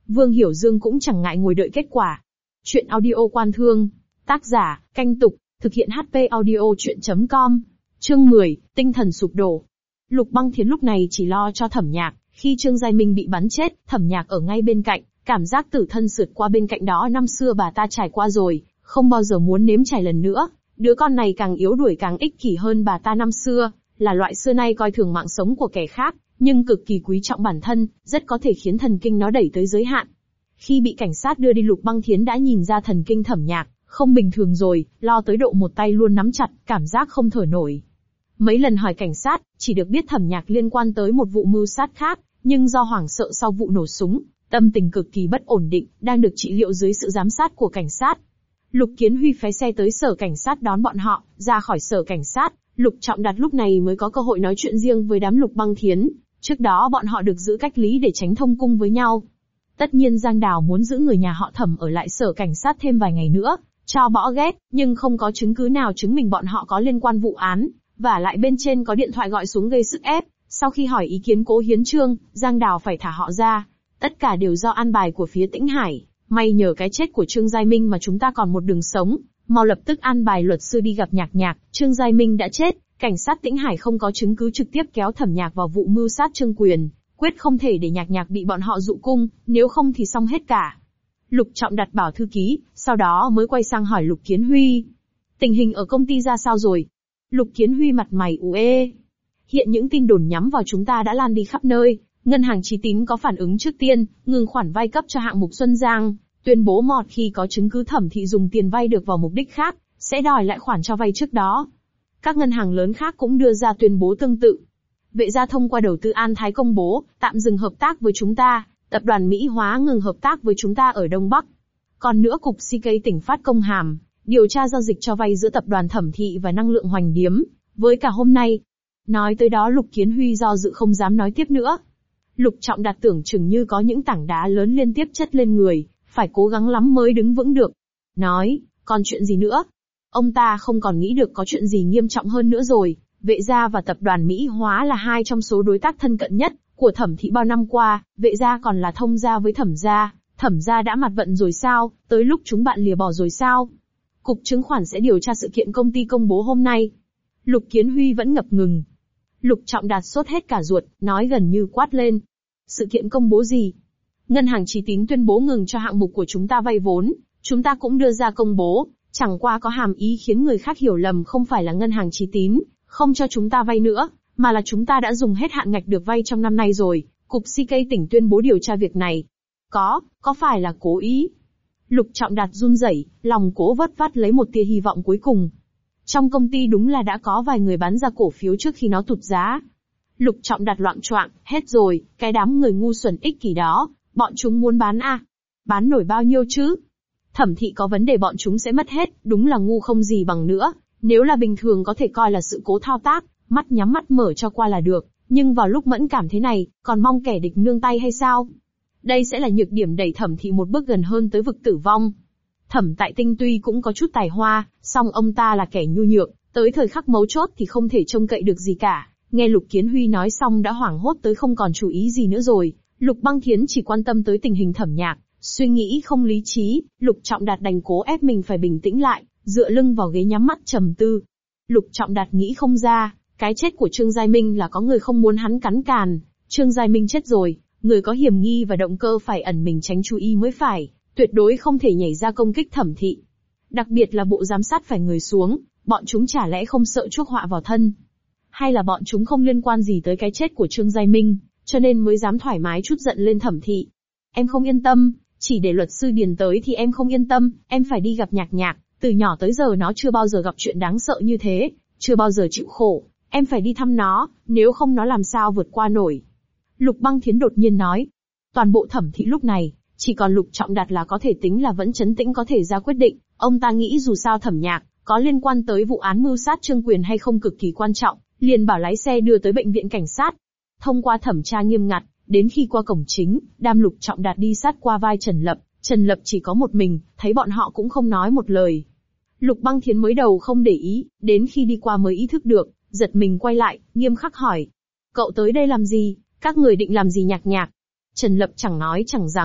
S1: Vương Hiểu Dương cũng chẳng ngại ngồi đợi kết quả. Chuyện audio Quan Thương. Tác giả, Canh Tục. Thực hiện hát pê audio chuyện chấm com. Chương mười, tinh thần sụp đổ. Lục Băng Thiến lúc này chỉ lo cho Thẩm Nhạc. Khi Trương Giai Minh bị bắn chết, Thẩm Nhạc ở ngay bên cạnh, cảm giác tử thân sượt qua bên cạnh đó năm xưa bà ta trải qua rồi, không bao giờ muốn nếm trải lần nữa. Đứa con này càng yếu đuổi càng ích kỷ hơn bà ta năm xưa, là loại xưa nay coi thường mạng sống của kẻ khác, nhưng cực kỳ quý trọng bản thân, rất có thể khiến thần kinh nó đẩy tới giới hạn. Khi bị cảnh sát đưa đi, Lục Băng Thiến đã nhìn ra thần kinh Thẩm Nhạc không bình thường rồi, lo tới độ một tay luôn nắm chặt, cảm giác không thở nổi. Mấy lần hỏi cảnh sát, chỉ được biết Thẩm Nhạc liên quan tới một vụ mưu sát khác, nhưng do hoảng sợ sau vụ nổ súng, tâm tình cực kỳ bất ổn định, đang được trị liệu dưới sự giám sát của cảnh sát. Lục Kiến Huy phái xe tới sở cảnh sát đón bọn họ, ra khỏi sở cảnh sát, Lục Trọng Đạt lúc này mới có cơ hội nói chuyện riêng với đám Lục Băng Thiến. Trước đó bọn họ được giữ cách ly để tránh thông cung với nhau. Tất nhiên Giang Đào muốn giữ người nhà họ Thẩm ở lại sở cảnh sát thêm vài ngày nữa, cho bỏ ghét, nhưng không có chứng cứ nào chứng minh bọn họ có liên quan vụ án, và lại bên trên có điện thoại gọi xuống gây sức ép. Sau khi hỏi ý kiến Cố Hiến Trương, Giang Đào phải thả họ ra. Tất cả đều do an bài của phía Tĩnh Hải. May nhờ cái chết của Trương Giai Minh mà chúng ta còn một đường sống, mau lập tức an bài luật sư đi gặp Nhạc Nhạc. Trương Giai Minh đã chết, cảnh sát Tĩnh Hải không có chứng cứ trực tiếp kéo Thẩm Nhạc vào vụ mưu sát Trương Quyền, quyết không thể để Nhạc Nhạc bị bọn họ dụ cung, nếu không thì xong hết cả. Lục Trọng Đạt bảo thư ký, sau đó mới quay sang hỏi Lục Kiến Huy. Tình hình ở công ty ra sao rồi? Lục Kiến Huy mặt mày u ê. Hiện những tin đồn nhắm vào chúng ta đã lan đi khắp nơi. Ngân hàng Chí Tín có phản ứng trước tiên, ngừng khoản vay cấp cho hạng mục Xuân Giang, tuyên bố mọt khi có chứng cứ Thẩm thị dùng tiền vay được vào mục đích khác, sẽ đòi lại khoản cho vay trước đó. Các ngân hàng lớn khác cũng đưa ra tuyên bố tương tự. Vệ gia thông qua đầu tư An Thái công bố, tạm dừng hợp tác với chúng ta, tập đoàn Mỹ Hóa ngừng hợp tác với chúng ta ở Đông Bắc. Còn nữa cục xê ca tỉnh phát công hàm, điều tra giao dịch cho vay giữa tập đoàn Thẩm thị và năng lượng Hoành Điếm, với cả hôm nay. Nói tới đó Lục Kiến Huy do dự không dám nói tiếp nữa. Lục Trọng Đạt tưởng chừng như có những tảng đá lớn liên tiếp chất lên người, phải cố gắng lắm mới đứng vững được. Nói, còn chuyện gì nữa? Ông ta không còn nghĩ được có chuyện gì nghiêm trọng hơn nữa rồi. Vệ gia và tập đoàn Mỹ Hóa là hai trong số đối tác thân cận nhất của Thẩm thị bao năm qua, Vệ gia còn là thông gia với Thẩm gia. Thẩm gia đã mặt vận rồi sao, tới lúc chúng bạn lìa bỏ rồi sao? Cục chứng khoán sẽ điều tra sự kiện công ty công bố hôm nay. Lục Kiến Huy vẫn ngập ngừng. Lục Trọng Đạt sốt hết cả ruột, nói gần như quát lên. Sự kiện công bố gì? Ngân hàng Chí Tín tuyên bố ngừng cho hạng mục của chúng ta vay vốn, chúng ta cũng đưa ra công bố, chẳng qua có hàm ý khiến người khác hiểu lầm không phải là Ngân hàng Chí Tín không cho chúng ta vay nữa, mà là chúng ta đã dùng hết hạn ngạch được vay trong năm nay rồi. Cục xê ca tỉnh tuyên bố điều tra việc này. Có, có phải là cố ý? Lục Trọng Đạt run rẩy, lòng cố vất vát lấy một tia hy vọng cuối cùng. Trong công ty đúng là đã có vài người bán ra cổ phiếu trước khi nó tụt giá. Lục Trọng Đạt loạng choạng, hết rồi, cái đám người ngu xuẩn ích kỷ đó, bọn chúng muốn bán à? Bán nổi bao nhiêu chứ? Thẩm thị có vấn đề bọn chúng sẽ mất hết, đúng là ngu không gì bằng nữa. Nếu là bình thường có thể coi là sự cố thao tác, mắt nhắm mắt mở cho qua là được, nhưng vào lúc mẫn cảm thế này, còn mong kẻ địch nương tay hay sao? Đây sẽ là nhược điểm đẩy Thẩm thị một bước gần hơn tới vực tử vong. Thẩm Tại Tinh tuy cũng có chút tài hoa, song ông ta là kẻ nhu nhược, tới thời khắc mấu chốt thì không thể trông cậy được gì cả. Nghe Lục Kiến Huy nói xong đã hoảng hốt tới không còn chú ý gì nữa rồi. Lục Băng Thiến chỉ quan tâm tới tình hình Thẩm Nhạc, suy nghĩ không lý trí. Lục Trọng Đạt đành cố ép mình phải bình tĩnh lại, dựa lưng vào ghế nhắm mắt trầm tư. Lục Trọng Đạt nghĩ không ra, cái chết của Trương Giai Minh là có người không muốn hắn cắn càn. Trương Giai Minh chết rồi, người có hiểm nghi và động cơ phải ẩn mình tránh chú ý mới phải, tuyệt đối không thể nhảy ra công kích Thẩm thị. Đặc biệt là bộ giám sát phải người xuống, bọn chúng chả lẽ không sợ chuốc họa vào thân? Hay là bọn chúng không liên quan gì tới cái chết của Trương Giai Minh, cho nên mới dám thoải mái chút giận lên Thẩm thị? Em không yên tâm, chỉ để luật sư điền tới thì em không yên tâm, em phải đi gặp Nhạc Nhạc, từ nhỏ tới giờ nó chưa bao giờ gặp chuyện đáng sợ như thế, chưa bao giờ chịu khổ, em phải đi thăm nó, nếu không nó làm sao vượt qua nổi. Lục Băng Thiến đột nhiên nói. Toàn bộ Thẩm thị lúc này, chỉ còn Lục Trọng Đạt là có thể tính là vẫn trấn tĩnh có thể ra quyết định, ông ta nghĩ dù sao Thẩm Nhạc có liên quan tới vụ án mưu sát Trương Quyền hay không cực kỳ quan trọng, liền bảo lái xe đưa tới bệnh viện cảnh sát. Thông qua thẩm tra nghiêm ngặt, đến khi qua cổng chính, đám Lục Trọng Đạt đi sát qua vai Trần Lập, Trần Lập chỉ có một mình, thấy bọn họ cũng không nói một lời. Lục Băng Thiến mới đầu không để ý, đến khi đi qua mới ý thức được, giật mình quay lại, nghiêm khắc hỏi. Cậu tới đây làm gì? Các người định làm gì Nhạc Nhạc? Trần Lập chẳng nói chẳng rằng,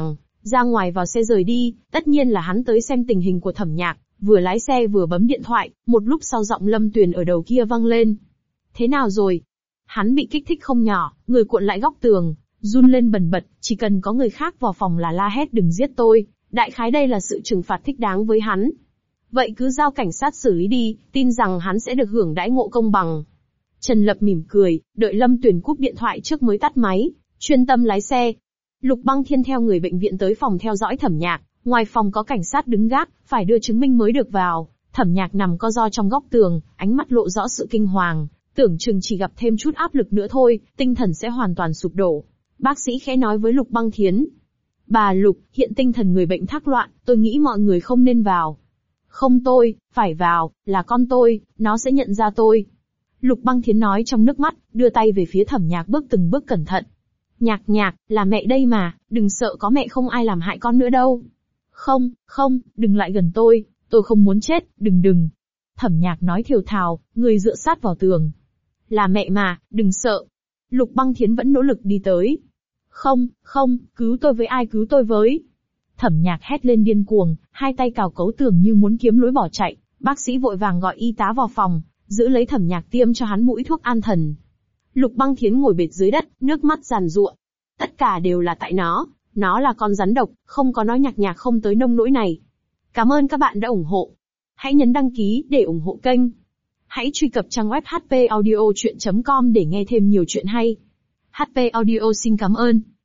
S1: Ra ngoài vào xe rời đi, tất nhiên là hắn tới xem tình hình của Thẩm Nhạc, vừa lái xe vừa bấm điện thoại, một lúc sau giọng Lâm Tuyền ở đầu kia vang lên. Thế nào rồi? Hắn bị kích thích không nhỏ, người cuộn lại góc tường, run lên bần bật, chỉ cần có người khác vào phòng là la hét đừng giết tôi, đại khái đây là sự trừng phạt thích đáng với hắn. Vậy cứ giao cảnh sát xử lý đi, tin rằng hắn sẽ được hưởng đãi ngộ công bằng. Trần Lập mỉm cười, đợi Lâm Tuyền cúp điện thoại trước mới tắt máy, chuyên tâm lái xe. Lục Băng Thiên theo người bệnh viện tới phòng theo dõi Thẩm Nhạc, ngoài phòng có cảnh sát đứng gác, phải đưa chứng minh mới được vào. Thẩm Nhạc nằm co ro trong góc tường, ánh mắt lộ rõ sự kinh hoàng, tưởng chừng chỉ gặp thêm chút áp lực nữa thôi, tinh thần sẽ hoàn toàn sụp đổ. Bác sĩ khẽ nói với Lục Băng Thiến. Bà Lục, hiện tinh thần người bệnh thác loạn, tôi nghĩ mọi người không nên vào. Không tôi, phải vào, là con tôi, nó sẽ nhận ra tôi. Lục Băng Thiến nói trong nước mắt, đưa tay về phía Thẩm Nhạc bước từng bước cẩn thận. Nhạc Nhạc, là mẹ đây mà, đừng sợ có mẹ không ai làm hại con nữa đâu. Không, không, đừng lại gần tôi, tôi không muốn chết, đừng đừng. Thẩm Nhạc nói thều thào, người dựa sát vào tường. Là mẹ mà, đừng sợ. Lục Băng Thiến vẫn nỗ lực đi tới. Không, không, cứu tôi với ai cứu tôi với. Thẩm Nhạc hét lên điên cuồng, hai tay cào cấu tường như muốn kiếm lối bỏ chạy. Bác sĩ vội vàng gọi y tá vào phòng, giữ lấy Thẩm Nhạc tiêm cho hắn mũi thuốc an thần. Lục Băng Thiến ngồi bệt dưới đất, nước mắt giàn giụa. Tất cả đều là tại nó, nó là con rắn độc, không có nó Nhạc Nhạc không tới nông nỗi này. Cảm ơn các bạn đã ủng hộ. Hãy nhấn đăng ký để ủng hộ kênh. Hãy truy cập trang web h p audio chuyện chấm com để nghe thêm nhiều chuyện hay. hát pê Audio xin cảm ơn.